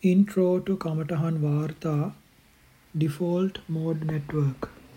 Intro to Kamatahan Varta Default Mode Network.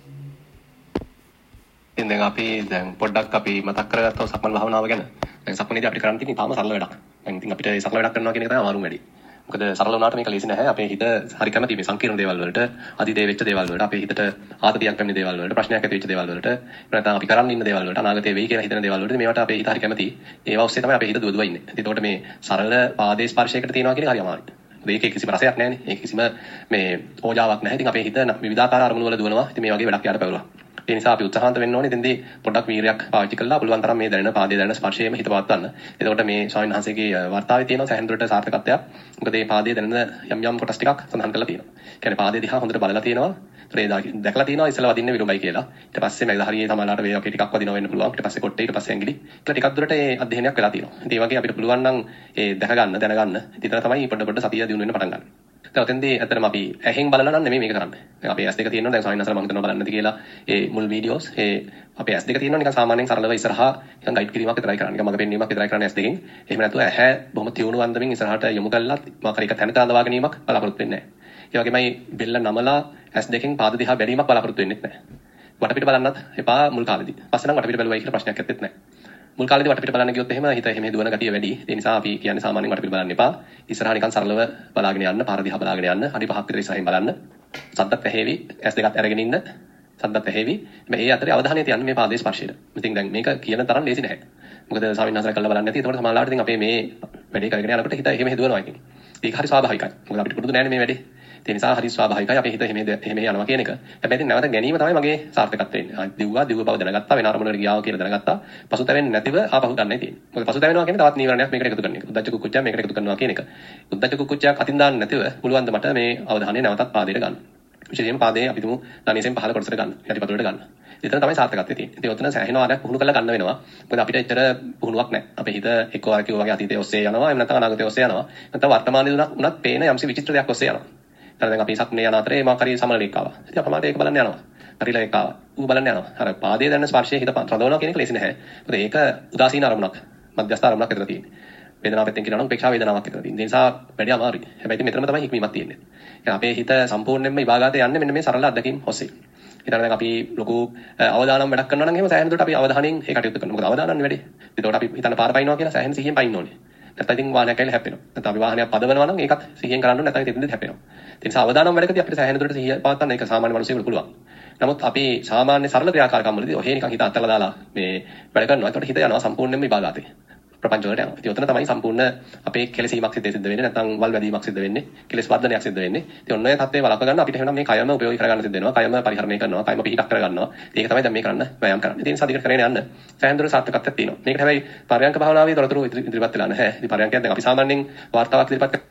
ඉතින් දැන් අපි පොඩ්ඩක් අපි මතක් කරගත්තා සක්මන් භාවනාව ගැන. දැන් සක්මනේදී අපිට කරන්න තියෙන්නේ තාම සරල වැඩක්. දැන් ඉතින් අපිට සරල වැඩක් කරනවා කියන එක තමයි අමාරුම වැඩේ. මොකද සරල වුණාට මේක ලේසි නැහැ. අපේ හිත හරි කැමති මේ සංකීර්ණ දේවල් වලට, අතීතයේ වෙච්ච දේවල් වලට, අපේ හිතට ආතතියක් පැමිණි දේවල් වලට, ප්‍රශ්නයක් ඇති වෙච්ච දේවල් වලට, නැත්නම් අපි කරන්න ඉන්න දේවල් වලට, අනාගතයේ වෙයි කියලා හිතන දේවල් වලට මේවට අපේ හිත හරි කැමති. ඒවා ඔස්සේ තමයි අපේ හිත දුවදුව ඉන්නේ. ඉතින් ඒකට මේ සරල පාදේ ස්පර්ශයකට තියනවා කියන එක හරි අමාරුයි. ඒකේ කිසිම රසයක් නැහැ නේ. ඒක කිසිම මේ ඕජාවක් නැහැ. ඉතින් අපේ හිත විවිධාකාර අරමුණු වල දුවනවා. ඉතින් මේ වගේ වැඩක් යාට පැවරුවා. ඒ නිසා අපි උත්සාහන්ත වෙන්න ඕනේ. ඉතින්දී පොඩ්ඩක් වීරයක් පාවිච්චි කළා පුළුවන් තරම් මේ දැනෙන පාදයේ දැනෙන ස්පර්ශයේම හිත පවත්වන්න. එතකොට මේ ස්වාමීන් වහන්සේගේ වර්තාවේ තියෙන සෑහෙන දුරට සාර්ථකත්වයක්. මොකද මේ පාදයේ දැනෙන යම් කොටස් ටිකක් සඳහන් කරලා තියෙනවා. ඒ කියන්නේ පාදයේ දිහා හොඳට බලලා තියෙනවා. ඒ දැකලා තියෙනවා ඉස්සලා වදින්නේ විරුඹයි කියලා. ඊට පස්සේ මැද හරියේ සමහරලාට වේ වගේ ටිකක් වදිනවා වෙන්න පුළුවන්. ඊට පස්සේ කොට්ටේ ඊට පස්සේ ඇඟිලි. කියලා ටිකක් දුරට ඒ අධ්‍යයනයක් වෙලා තියෙනවා. ඉතින් ඒ වගේ අපිට පුළුවන් නම් ඒ දැක ගන්න දැනගන්න. ඉතින් තමයි පොඩ සතිය දිනු වෙන්න පටන් ගන්න. ඔතෙන්දී ඇත්තටම අපි ඇහෙන් බලලා නම් නෙමෙයි මේක කරන්නේ. දැන් අපේ S2 තියෙනවා දැන් ස්වාමීන් වහන්සේලා මම හිතනවා බලන්න නැති කියලා ඒ මුල් වීඩියෝස් ඒ අපේ S2 තියෙනවා නිකන් සාමාන්‍යයෙන් සරලව ඉස්සරහා නිකන් ගයිඩ් කිරීමක් විතරයි කරන්නේ. නිකන් මඟ පෙන්වීමක් විතරයි කරන්නේ S2කින්. එහෙම නැතුව ඇහැ බොහොම තියුණු අන්දමින් ඉස්සරහට යොමු කළා මාකර එක තැනක අඳවා ගැනීමක් බලාපොරොත්තු වෙන්නේ නැහැ. ඒ වගේමයි බෙල්ල නමලා S2කින් පාද දිහා බැලීමක් බලාපොරොත්තු වෙන්නේ නැහැ. වටපිට බලන්නත් එපා මුල් කාලෙදී. පස්සේ නම් වටපිට බැලුවයි කියලා ප්‍රශ්නයක් ඇත්තෙත් නැහැ. මුල් කාලේදී වටපිට බලන්න ගියොත් එහෙම හිත එහෙම දුවන ගතිය වැඩි. ඒ නිසා අපි කියන්නේ සාමාන්‍යයෙන් වටපිට බලන්න එපා. ඉස්සරහා නිකන් සරලව බලාගෙන යන්න, පාර දිහා බලාගෙන යන්න, අඩි 5ක් විතර ඉස්සරහින් බලන්න. සද්දත් ඇහෙවි, S2ත් අරගෙන ඉන්න. සද්දත් ඇහෙවි. මේ අතරේ අවධානය තියන්න මේ පාදයේ ස්පර්ශයට. ඉතින් දැන් මේක කියන තරම් ලේසි නැහැ. මොකද ස්වාමීන් වහන්සේලා කළා බලන්නේ නැති. ඒකට සමහරවිට ඉතින් අපේ මේ වැඩේ කරගෙන යනකොට හිත එහෙම හදුවනවා ඉතින්. ඒක හරි ස්වාභාවිකයි. මොකද අපිට පුරුදු නැහැ මේ වැඩේ. ඒ නිසා හරි ස්වාභාවිකයි අපේ හිත එහෙම යනවා කියන එක. හැබැයි ඉතින් නැවත ගැනීම තමයි මගේ සාර්ථකත්වය වෙන්නේ. දිව්ව බව දැනගත්තා, වෙන අරමුණකට ගියා කියලා දැනගත්තා. පසුතැවෙන්නේ නැතිව ආපහු ගන්නයි තියෙන්නේ. මොකද පසුතැවෙනවා කියන්නේ තවත් නීවරණයක් මේකට එකතු කරන එක. උද්දච්ච කුක්කුච්චය මේකට එකතු කරනවා කියන එක. උද්දච්ච කුක්කුච්චයක් අතින් දාන්න නැතිව පුළුවන් ද මට මේ අවධානය නැවතත් පාදයට ගන්න. විශේෂයෙන්ම පාදයේ අපි තුමු ධනියෙන් පහළ කොටසට ගන්න. යටිපතුලට ගන්න. එතන තමයි සාර්ථකත්වය තියෙන්නේ. ඉතින් ඔතන සෑහෙන වාරයක් පුහුණු කරලා ගන්න වෙනවා. මොකද අපිට ඇත්තට පුහුණුවක් නැහැ. අපේ හිත එක්ක අර කිව්වා වගේ අතීතයේ ඔස්සේ යනවා. එහෙම නැත්නම් අනාගතයේ ඔස්සේ යනවා. නැත්නම් වර්තමානයේ උනත් පේන යම්සි විචිත්‍ර දෙයක් ඔස්සේ යනවා. දැන් අපි සක්මනේ යන අතරේ මාක් හරි සමනලෙක් ආවා. ඉතින් අපමාට ඒක බලන්න යනවා. හරිලා එක ආවා. ඌ බලන්න යනවා. අර පාදයේ දැනෙන ස්පර්ශයේ හිත රඳවනවා කියන එක ලේසි නැහැ. මොකද ඒක උදාසීන අරමුණක්. මධ්‍යස්ථ අරමුණක් විතර තියෙන්නේ. වේදනාව පැත්තෙන් කියනවා නම් උපේක්ෂා වේදනාවක් විතර තියෙන්නේ. ඒ නිසා වැඩි අමාරුයි. හැබැයි ඉතින් මෙතනම තමයි හික්මීමක් තියෙන්නේ. අපේ හිත සම්පූර්ණයෙන්ම විභාගාතේ යන්නේ මෙන්න මේ සරල අත්දැකීම් ඔස්සේ. ඊට දැන් අපි ලොකු අවදානම් වැඩක් කරනවා නම් එහෙම සෑහෙන දුරට අපි අවධානයෙන් ඒ කටයුතු කරනවා. මොකද අවදානන්නේ වැඩි. ඒකට අපි හිතන පාර පයින්නවා කියලා සෑහෙන සිහියෙන් පයින්න ඕනේ. නැත්නම් ඉතින් වාහනයක් ඇවිල්ලා හැප්පෙනවා. නැත්නම් අපි වාහනයක් පදවනවා නම් ඒකත් සිහියෙන් කරන්න ඕනේ. නැත්නම් ඉතින් හැප්පෙනවා. ඒ නිසා අවදානම් වැඩකදී අපිට සෑහෙන දුරට සිහිය පවත්වන්න ඒක සාමාන්‍ය මිනිසෙකුට පුළුවන්. නමුත් අපි සාමාන්‍ය සරල ක්‍රියාකාරකම් වලදී ඔහේ නිකන් හිත අත්හැරලා දාලා මේ වැඩ කරනවා. ඒකට හිත යනවා සම්පූර්ණයෙන්ම විභාගාතේ. ප්‍රපංච වලට යනවා. ඉතින් ඔතන තමයි සම්පූර්ණ අපේ කෙලෙසීමක් සිද්ධ වෙන්නේ. නැත්නම් වල් වැදීමක් සිද්ධ වෙන්නේ. කෙලෙස් වර්ධනයක් සිද්ධ වෙන්නේ. ඉතින් ඔන්න ඔය තත්ත්වේ වළක්ව ගන්න අපිට එහෙනම් මේ කයම උපයෝගී කරගන්න සිද්ධ වෙනවා. කයම පරිහරණය කරනවා. කයම පිහිටක් කරගන්නවා. ඒක තමයි දැන් මේ කරන්න වෑයම් කරන්නේ. ඉතින් සාධික කරගෙන යන්න සෑහෙන දුර සාර්ථකත්වයක් තියෙනවා. මේකට හැබැයි පරයන්ක භාවනාවේ තොරතුරු ඉදිරිපත් වෙලා නැහැ. ඉතින් පරයන්කයක් දැන් අපි සාමාන්‍යයෙන් වාර්තාවක් ඉදිරිපත් කරනවා.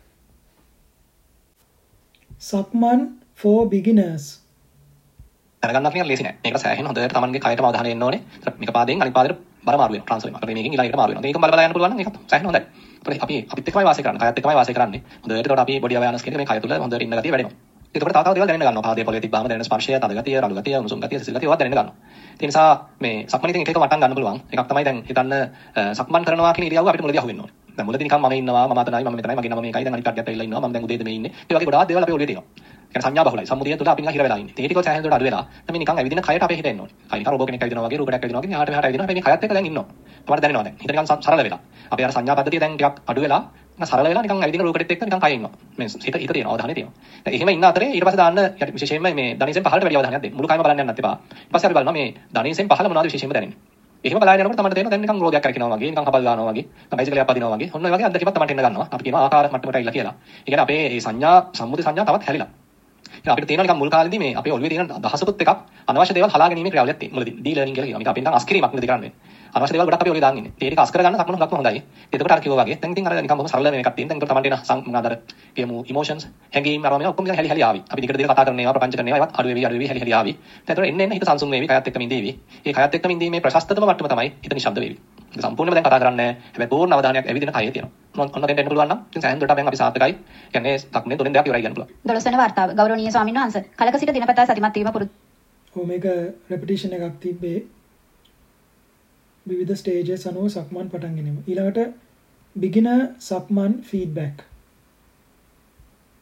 Sakman for beginners. කරගන්නත් නිකන් ලේසි නෑ. මේකට සෑහෙන හොඳට තමන්ගේ කයටම අවධානය එන්න ඕනේ. මේ පාදයෙන් අනිත් පාදයට බර මාරු වෙනවා. ට්‍රාන්ස්ෆර් වෙනවා. අපිට මේකෙන් ඊළඟට මාරු වෙනවා. මේකම බල යන්න පුළුවන් නම් ඒකත් සෑහෙන හොඳයි. අපිත් එක්කමයි වාසය කරන්නේ. කයත් එක්කමයි වාසය කරන්නේ. හොඳට ඒකට අපි බොඩි අවයනස් කියන මේ කය තුල හොඳට ඉන්න ගතිය වැඩෙනවා. ඒකට තව දේවල් දැනෙන්න ගන්නවා. පාදයේ පොළවේ තිබ්බාම දැනෙන ස්පර්ශය, තද ගතිය, රළු ගතිය, උණුසුම් ගතිය, සිසිල් ගතිය ඒවා දැනෙන්න ගන්නවා. ඒ නිසා මේ සක්මන් ඉතින් එක එක වටන් ගන්න පුළුවන්. එකක් තමයි දැන් හිතන්න සක්මන් කරනවා කියන ඉරියව්ව අපිට මුලදී අහු වෙන්න ඕනේ. දැන් මුලදී නිකන් මම ඉන්නවා, මම අතනයි, මම මෙතනයි, මගේ නම මේකයි, දැන් අනිත් කට්ටියත් ඇවිල්ලා ඉන්නවා, මම දැන් උදේද මේ ඉන්නේ. ඒ වගේ ගොඩාක් දේවල් අපේ ඔළුවේ තියෙනවා. කියන්නේ සංඥා බහුලයි. සම්මුතිය තුළ අපි නිකන් හිර වෙලා ඉන්නේ. ඒ ටික සෑහෙන දුරට අඩු වෙලා. තමයි නිකන් ඇවිදින කයට අපේ හිත එන්න ඕනේ. කය නිකන් රෝබෝ කෙනෙක් ඇවිදිනවා වගේ, රූකඩයක් ඇවිදිනවා වගේ, එහාට මෙහාට ඇවිදිනවා. හැබැයි කයත් එක්ක දැන් ඉන්නවා. තමයි දැනෙනවා දැන්. හිත නිකන් සරල වෙලා. අපේ අර සංඥා පද්ධතිය දැන් ටිකක් අඩු වෙලා නිකන් සරල වෙලා නිකන් ඇවිදින රූකඩෙත් එක්ක නිකන් කය ඉන්නවා. මේ හිත තියෙනවා, අවධානය තියෙනවා. දැන් එහෙම ඉන්න අතරේ ඊට පස්සේ දාන්න විශේෂයෙන්ම මේ ධනිසෙන් පහළට වැඩි අවධානයක් දෙන්න. මුළු කයම බලන්න යන්නත් එපා. ඊට පස්සේ අපි බලනවා මේ ධනිසෙන් පහළ මොනවද විශේෂයෙන්ම දැනෙන්නේ. එහෙම බලාගෙන යනකොට තමයි තේරෙනවා දැන් නිකන් රෝගයක් කරකිනවා වගේ, නිකන් කපල් ගන්නවා වගේ, නිකන් බයිසිකලයක් පදිනවා වගේ. ඔන්න ඔය වගේ අත්දැකීමක් තමයි එන්න ගන්නවා. අපි කියනවා ආකාර මට්ටමට ඇවිල්ලා කියලා. ඒ කියන්නේ අපේ මේ සංඥා සම්මුති සංඥා තවත් හැලිලා. අපිට තියෙනවා නිකන් මුල් කාලේදී මේ අපේ ඔළුවේ තියෙන දහසකුත් එකක් අනවශ්‍ය දේවල් හලා ගැනීමේ ක්‍රියාවලියක් තියෙනවා. මුලදී ඩී ලර්නින් කියලා කියනවා. මේක අපි නිකන් අස්කිරීමක් නෙද කරන්නේ. අනවශ්‍ය දේවල් ගොඩක් අපි ඔළුවේ දාන් ඉන්නේ. ඒ ටික අස් කරගන්න සක්මන හුඟක්ම හොඳයි. එතකොට අර කිව්වා වගේ දැන් ඉතින් අර නිකන් බොහොම සරල මේකක් තියෙන. දැන් ඒකට තමයි එන මොනවාද අර කියමු ඉමෝෂන්ස්, හැඟීම් අරගෙන ඔක්කොම නිකන් හැලි ආවි. අපි දිගට කතා කරන ඒවා, ප්‍රපංච කරන ඒවා ඒවත් අඩු වෙවි හැලි ආවි. දැන් ඒතකොට එන්න හිත සංසුන් වේවි, කයත් එක්කම ඉඳීවි. ඒ කයත් එක්කම ඉඳීමේ ප්‍රශස්තතම මට්ටම තමයි හිත නිශ්ශබ්ද වේවි. ඒක සම්පූර්ණයෙන්ම දැන් කතා කරන්නේ නැහැ. හැබැයි පූර්ණ අවධානයක් ඇවිදින කයේ තියෙනවා. ඔන්න දෙන්න පුළුවන් නම් ඉතින් සෑහෙන දුරට දැන් අපි සාර්ථකයි. කියන්නේ සක්මනේ තුනෙන් දෙයක් ඉවරයි කියන්න පුළුවන්. 12 වෙනි වර්තාව ගෞරවනීය ස්වාමීන් වහන්සේ කලක සිට දිනපතා සතිමත් වීම පුරුදු. මේක රෙපිටිෂන් එකක් තිබ්බේ. විවිධ ස්ටේජස් අනුව සක්මන් පටන් ගැනීම. ඊළඟට beginner සක්මන් feedback.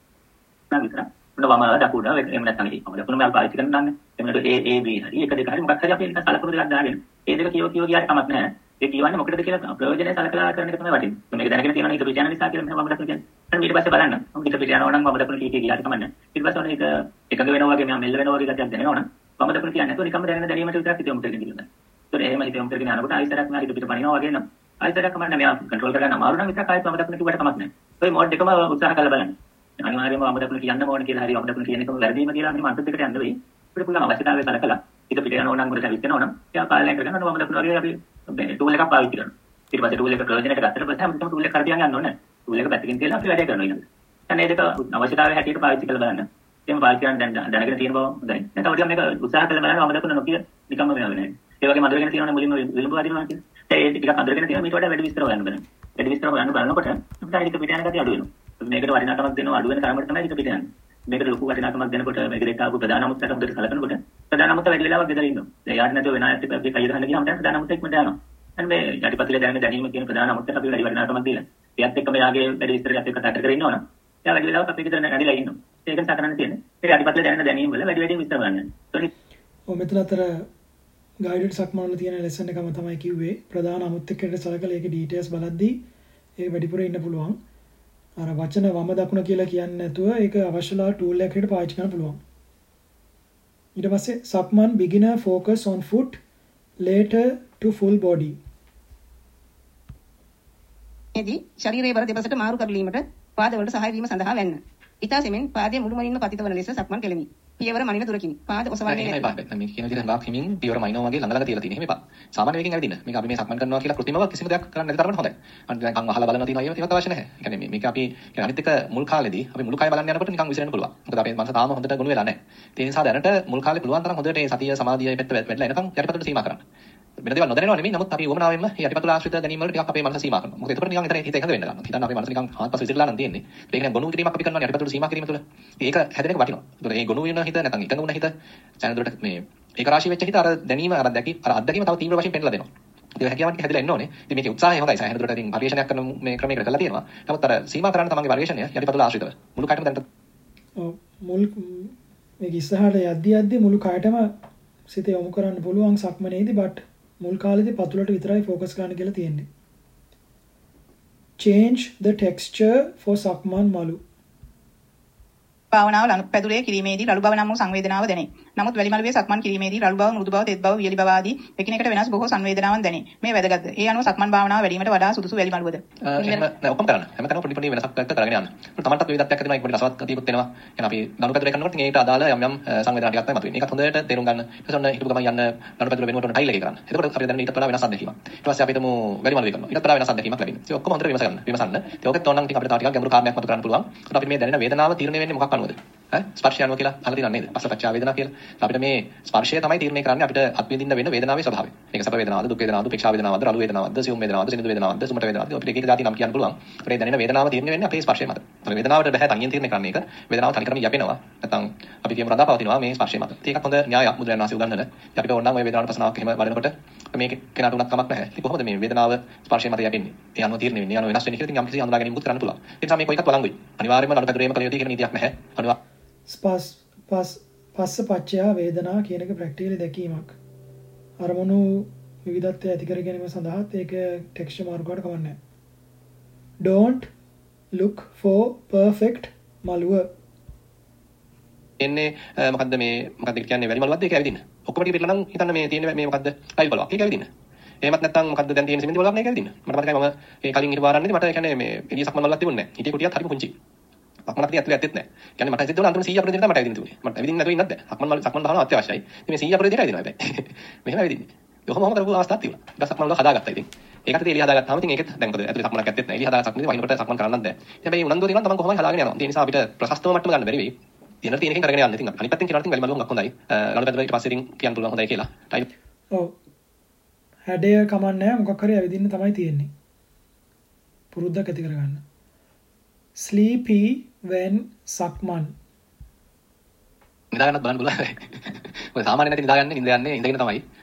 විතර උන වම දකුණ එහෙම නැත්නම් වම දකුණ මම පාවිච්චි කරනවා නම් එන්නට A B හරි එක දෙක හරි මොකක් හරි අපි නිකන් සලකුණු දෙකක් දාගෙන ඒ දෙක කියව ගියාට කමක් නැහැ. ඒ කියවන්නේ මොකටද කියලා ප්‍රයෝජනේ සලකලා කරන එක තමයි වටින්නේ. මේක දැනගෙන තියෙනවා ඊට පිටියන නිසා කියලා මම වම දකුණ කියන්නේ. ඊට පස්සේ බලන්න. මම ඊට පිටියන ඕනනම් වම දකුණ කී ගියාට කමක් නැහැ. ඊට පස්සේ ඔන්න ඒක එකඟ වෙනවා වගේ මම මෙල්ල වෙනවා වගේ ගැටයක් දැනෙනවා නම් වම දකුණ කියන්නේ නැතුව නිකම්ම දැනෙන දැනීමට විතරක් හිතෙමු කරගෙන ඉන්නවා. ඒතකොට එහෙම හිතෙමු කරගෙන යනකොට ආයෙත් මම ඊට පිට පනිනවා වගේ නම් ආයෙත් කමක් නැහැ. මෙයා කන්ට්‍රෝල් කරගන්න අමාරු නම් විතරක් ආයෙත් වම දකුණ කිව්වට කමක් නැහැ. ඔය මෝඩ් එකම උත්සාහ කරලා බලන්න. අනිවාර්යයෙන්ම වම දකුණ කියන්න ඕන කියලා හරි වම දකුණ කියන එකම වැරදීම කියලා මෙහෙම අන්ත දෙකට යන්න වෙයි. අපිට පුළුවන් අවශ්‍යතාවය සලකලා ඊට පිට යන ඕනනම් මොකද හිතෙනවා නම් එයා පාලනය කරගන්න වම දකුණ වගේ අපි ටූල් එකක් පාවිච්චි කරනවා. ඊට පස්සේ ටූල් එක ප්‍රයෝජනයට ගත්තට පස්සේ අපිට ටූල් එක කරතියන් යන්න ඕනේ. ටූල් එක පැත්තකින් තියලා අපි වැඩේ කරනවා ඊළඟට. දැන් මේ දෙක අවශ්‍යතාවය හැටියට පාවිච්චි කරලා බලන්න. එහෙම පාවිච්චි කරන්න දැනගෙන තියෙන බව හොඳයි. නැත්නම් ටිකක් මේක උත්සාහ කරලා බලන්න වම දකුණ නොකිය නිකම්ම මේවා වෙන්නේ. ඒ වගේම අඳුරගෙන තියෙනවනේ මුලින්ම විලම්භ වදිනවා කියන්නේ. ඒ ටිකක් අඳුරගෙන තියෙනවා ඊට වඩා වැඩි විස්තර හොයන්න බලන්න. වැඩි විස්තර හොයන්න බලනකොට අපිට ඊට පිට යන ගතිය අඩු වෙනවා. මේකට වටිනාකමක් දෙනවා අඩු වෙන තරමට තමයි ඊට පිට යන්නේ. මේකට ලොකු වටිනාකමක් දෙනකොට මේක දෙක ආපු ප්‍රධාන අමුත්තට හොඳට සලකනකොට ප්‍රධාන අමුත්ත වැඩි වෙලාවක් ගෙදර ඉන්නවා. දැන් යාට නැතුව වෙන අයත් එක්ක අපි කයි ගහන්න ගියාම දැන් ප්‍රධාන අමුත්ත ඉක්මනට යනවා. අන්න මේ යටිපතුලේ දැනෙන දැනීම කියන ප්‍රධාන අමුත්තට අපි වැඩි වටිනාකමක් දීලා. එයත් එක්ක මෙයාගේ වැඩි විස්තරයක් එක්ක කතා කරගෙන ඉන්නවනම් එයා වැඩි වෙලාවක් අපේ ගෙදර නැගිලා ඉන්නවා. ඒක නිසා කරන්න තියෙන්නේ. ඒක යටිපතුලේ දැනෙන දැනීම වල වැඩි වැඩි විස්තර ගන්න. ඔව් මෙතන අතර ගයිඩඩ් සක්මන් වල තියෙන ලෙසන් එකම තමයි කිව්වේ ප්‍රධාන අමුත්තකට සලකලා ඒකේ ඩීටේල්ස් බලද්දී ඒක වැඩිපුර ඉන්න පුළුවන්. අර වචන වම දකුණ කියලා කියන්නේ නැතුව ඒක අවශ්‍යලා ටූල් එකකට පාවිච්චි කරන්න පුළුවන්. ඊට පස්සේ සක්මන් beginner focus on foot later to full body. එදී ශරීරයේ බර දෙපසට මාරු කරලීමට පාදවලට සහාය වීම සඳහා වෙන්න. ඊටාසෙමින් පාදයේ මුළුමනින්ම පතිත වන ලෙස සක්මන් කෙලෙමි. පියවර මනින දුරකින් පාද ඔසවන්නේ නැහැ. මේ කියන විදිහට ගාක් හිමින් පියවර මනිනවා වගේ ළඟ ළඟ තියලා තියෙන. එහෙම එපා. සාමාන්‍ය වේගෙන් ඇවිදින්න. මේක අපි මේ සක්මන් කරනවා කියලා કૃත්‍රිමව කිසිම දෙයක් කරන්න නැති තරමට හොඳයි. අනිත් දැන් කන් අහලා බලනවා තියෙනවා ඒවත් අවශ්‍ය නැහැ. ඒ කියන්නේ මේක අපි අනිත් එක මුල් කාලේදී අපි මුළු කය බලන්න යනකොට නිකන් විසිරෙන්න පුළුවන්. මොකද අපේ මනස තාම හොඳට ගොනු වෙලා නැහැ. ඒ නිසා දැනට මුල් කාලේ පුළුවන් තරම් හොඳට මේ සතිය සමාධිය පැත්ත වැටලා එනකන් යටිපතුලට සීමා කරන්න. වෙන දේවල් නොදැනෙනව නෙමෙයි. නමුත් අපි වමනාවෙන්ම මේ යටිපතුල ආශ්‍රිත දැනීම් වලට ටිකක් අපේ මනස සීමා කරනවා. මොකද එතකොට නිකන් හිත එකඟ වෙන්න ගන්නවා. හිතන්න අපේ මනස නිකන් හාත්පස විසිරලා නම් තියෙන්නේ. ඒක කියන්නේ ගොනු කිරීමක් අපි කරනවා යටිපතුල සීමා කිරීම තුළ. ඒක හැදෙන එක වටිනවා. ඒතකොට මේ ගොනු වෙන හිත නැත්නම් එකඟ වුණ හිත දැනදුරට මේ ඒක රාශී වෙච්ච හිත අර දැනීම අර අත්දැකීම තව තීව්‍ර වශයෙන් පෙන්නලා දෙනවා. ඒක හැකියාවක් හැදලා එන්න ඕනේ. ඉතින් මේකේ උත්සාහය හොඳයි. සෑහෙනදුරට ඉතින් පරිශ්‍රණයක් කරන මේ ක්‍රමයකට කරලා තියෙනවා. නමුත් අර සීමා කරන්න තමන්ගේ පරිශ්‍රණය යටිපතුල ආශ්‍රිතව මුළු කයටම දැනට මුල් මේක ඉස්සරහට යද්දි මුළු කයටම සිත යොමු කරන්න පුළුවන් සක්මනේදී බට් මුල් කාලේදී පතුලට විතරයි ફોකස් කරන්න කියලා තියෙන්නේ. Change the texture for සක්මන් මලු. භාවනාව ලනුපැදුරේ කිරීමේදී රළු බව නම් වූ සංවේදනාව දැනේ. නමුත් වැලිමලුවේ සක්මන් කිරීමේදී රළු බව, මෘදු බව, තෙත් බව, වියලි බව ආදී එකිනෙකට වෙනස් බොහෝ සංවේදනාවන් දැනේ. මේ වැදගත්ද? ඒ අනුව සක්මන් භාවනාව වැඩිවීමට වඩා සුදුසු වැලිමලුවද? නෑ ඔක්කොම කරන්න. හැමතැනම පොඩි පොඩි වෙනසක් එක්ක කරගෙන යන්න. තමන්ටත් විවිධත්වයක් ඇති වෙනවා. ඒක පොඩි රසවත් ගතියකුත් එනවා. එහෙනම් අපි ලනුපැදුරේ කරනකොට ඒකට අදාළ යම් යම් සංවේදනා ටිකක් තමයි මතුවෙන්නේ. ඒකත් හොඳට තේරුම් ගන්න. ඊට පස්සේ හිතපු ගමන් යන්න ලනුපැදුර වෙනුවට ටයිල් එකේ කරන්න. එතකොට අපිට දැනෙන ඊට වඩා වෙනස් අත්දැකීමක්. ඊට පස්සේ අපි හිතමු වැලිමලුවේ කරනවා. ඊට වඩා වෙනස් අත්දැකීමක් ලැබෙනවා. ඒක ඔක්කොම හොඳට විමසන්න. ඒක ඕකත් ඕනනම් ටික අපිට තව ටිකක් ගැඹුරු කාරණයක් මතු කරන්න පුළුවන්. ඒකට අපිට මේ දැනෙන වේදනාව තීරණය වෙන්නේ මොකක් අනුවද? ස්පර්ශය අනුව කියලා අහලා තියෙනව නේද? පස්සපච්චා වේදනා කියලා. අපිට මේ ස්පර්ශය තමයි තීරණය කරන්නේ අපිට අත්විඳින්න වෙන වේදනාවේ ස්වභාවය. මේක සැප වේදනාවද, දුක් වේදනාවද, උපේක්ෂා වේදනාවද, රළු වේදනාවද, සියුම් වේදනාවද, සිනිඳු වේදනාවද, සුමට වේදනාවද අපිට එක එක જાති නම් කියන්න පුළුවන්. අපිට දැනෙන වේදනාව තීරණය වෙන්නේ අපේ ස්පර්ශය මත. ඒතර වේදනාවට බෑ තනියෙන් තීරණය කරන්න එක. වේදනාව තනිකරම යැපෙනවා. නැත්නම් අපි කියමු රඳාපවතිනවා මේ ස්පර්ශය මත. ඒකත් හොඳ න්‍යායක් මුද්‍රණ වාසිය උගන්වන. අපිට ඕනනම් ওই වේදනාවට පසනාවක් එහෙම වඩනකොට මේක කෙනාට උනත් කමක් නැහැ. ඉතින් කොහොමද මේ වේදනාව ස්පර්ශය මත යැපෙන්නේ? ඒ අනුව තීරණය වෙන්නේ. ඒ අනුව වෙනස් වෙන්නේ කියලා ඉතින් යම් කිසි අඳුනා ගැනීමකුත් කරන්න පුළුවන්. ඒ නිසා මේක එකක් වළංගුයි. අනිවාර්යයෙන්ම ලනුපැදුරේම කළ යුතු කියන නීතියක් නැහැ. පස්ස පච්චයා වේදනා කියන එක ප්‍රැක්ටිකලි දැකීමක්. අරමුණු විවිධත්වය ඇති කර ගැනීම සඳහාත් ඒක ටෙක්ස්චර් මාරු කරන්න කවන්නේ නැහැ. Don't look for perfect මලුව. එන්නේ මොකද්ද කියන්නේ වැලි මලුවක්ද ඒක ඇවිදින්න. ඔක්කොම ටික පිටලා නම් හිතන්න මේ තියෙන මේ මොකද්ද? ටයිල් බලවක්. ඒක ඇවිදින්න. එහෙමත් නැත්නම් මොකද්ද දැන් තියෙන සිමෙන්ති බලවක් නේද ඇවිදින්න. මට මතකයි මම ඒ කලින් හිටපු ආරන්නේදී මට ඒ කියන්නේ මේ එළිය සක්මන් බලවක් තිබුණේ නැහැ. හිටියේ කුටියත් හරිම පුංචි. සක්මනක් තිය ඇතුලේ ඇත්තෙත් නැහැ. කියන්නේ මට හිතෙද්දී අන්තිම 100 අපරේ දිනට මට ඇවිදින්න තිබුණේ. මට ඇවිදින්න නැතුව ඉන්නත් බෑ. සක්මන් භාවනාව අත්‍යවශ්‍යයි. ඉතින් මේ 100 අපරේ දිනට ඇවිදිනවා හැබැයි. මෙහෙම ඇවිදින්නේ. කොහොමම කරපු අවස්ථාවක් තිබුණා. ඊට සක්මන් වල හදාගත්තා ඉතින්. ඒකට එළිය හදාගත්තාම ඉතින් ඒකෙත් දැන් මොකද ඇතුලේ සක්මනක් ඇත්තෙත් නැහැ. එළිය හදාගත්ත සක්මනේ වහිනකොට සක්මන් කරන්නත් බෑ. හැබැයි උනන්දුව තියෙනවා තමන් කොහොමද හදාගෙන යනවා. ඒ නිසා අපිට ප්‍රශස්තව මට්ටම ගන්න බැරි වෙයි. තියෙන තියෙනකින් කරගෙන යන්න. ඉතින් අනිත් පැත්තෙන් කියනවා ඉතින් වැලි මලුවක් හොඳයි. ලනුපැදුර ඊට පස්සේ ඉතින් කියන්න පුළුවන් හොඳයි කියලා. ඔව්. හැඩය කමන්නේ මොකක් හරි ඇවිදින්න තමයි තියෙන්නේ. පුරුද්දක් ඇති කරගන්න. Sleepy when සක්මන්. නිදාගන්නත් බලන්න පුළුවන්. ඔය සාමාන්‍යයෙන් නැති නිදාගන්නේ නිින්ද යන්නේ ඉඳගෙන තමයි.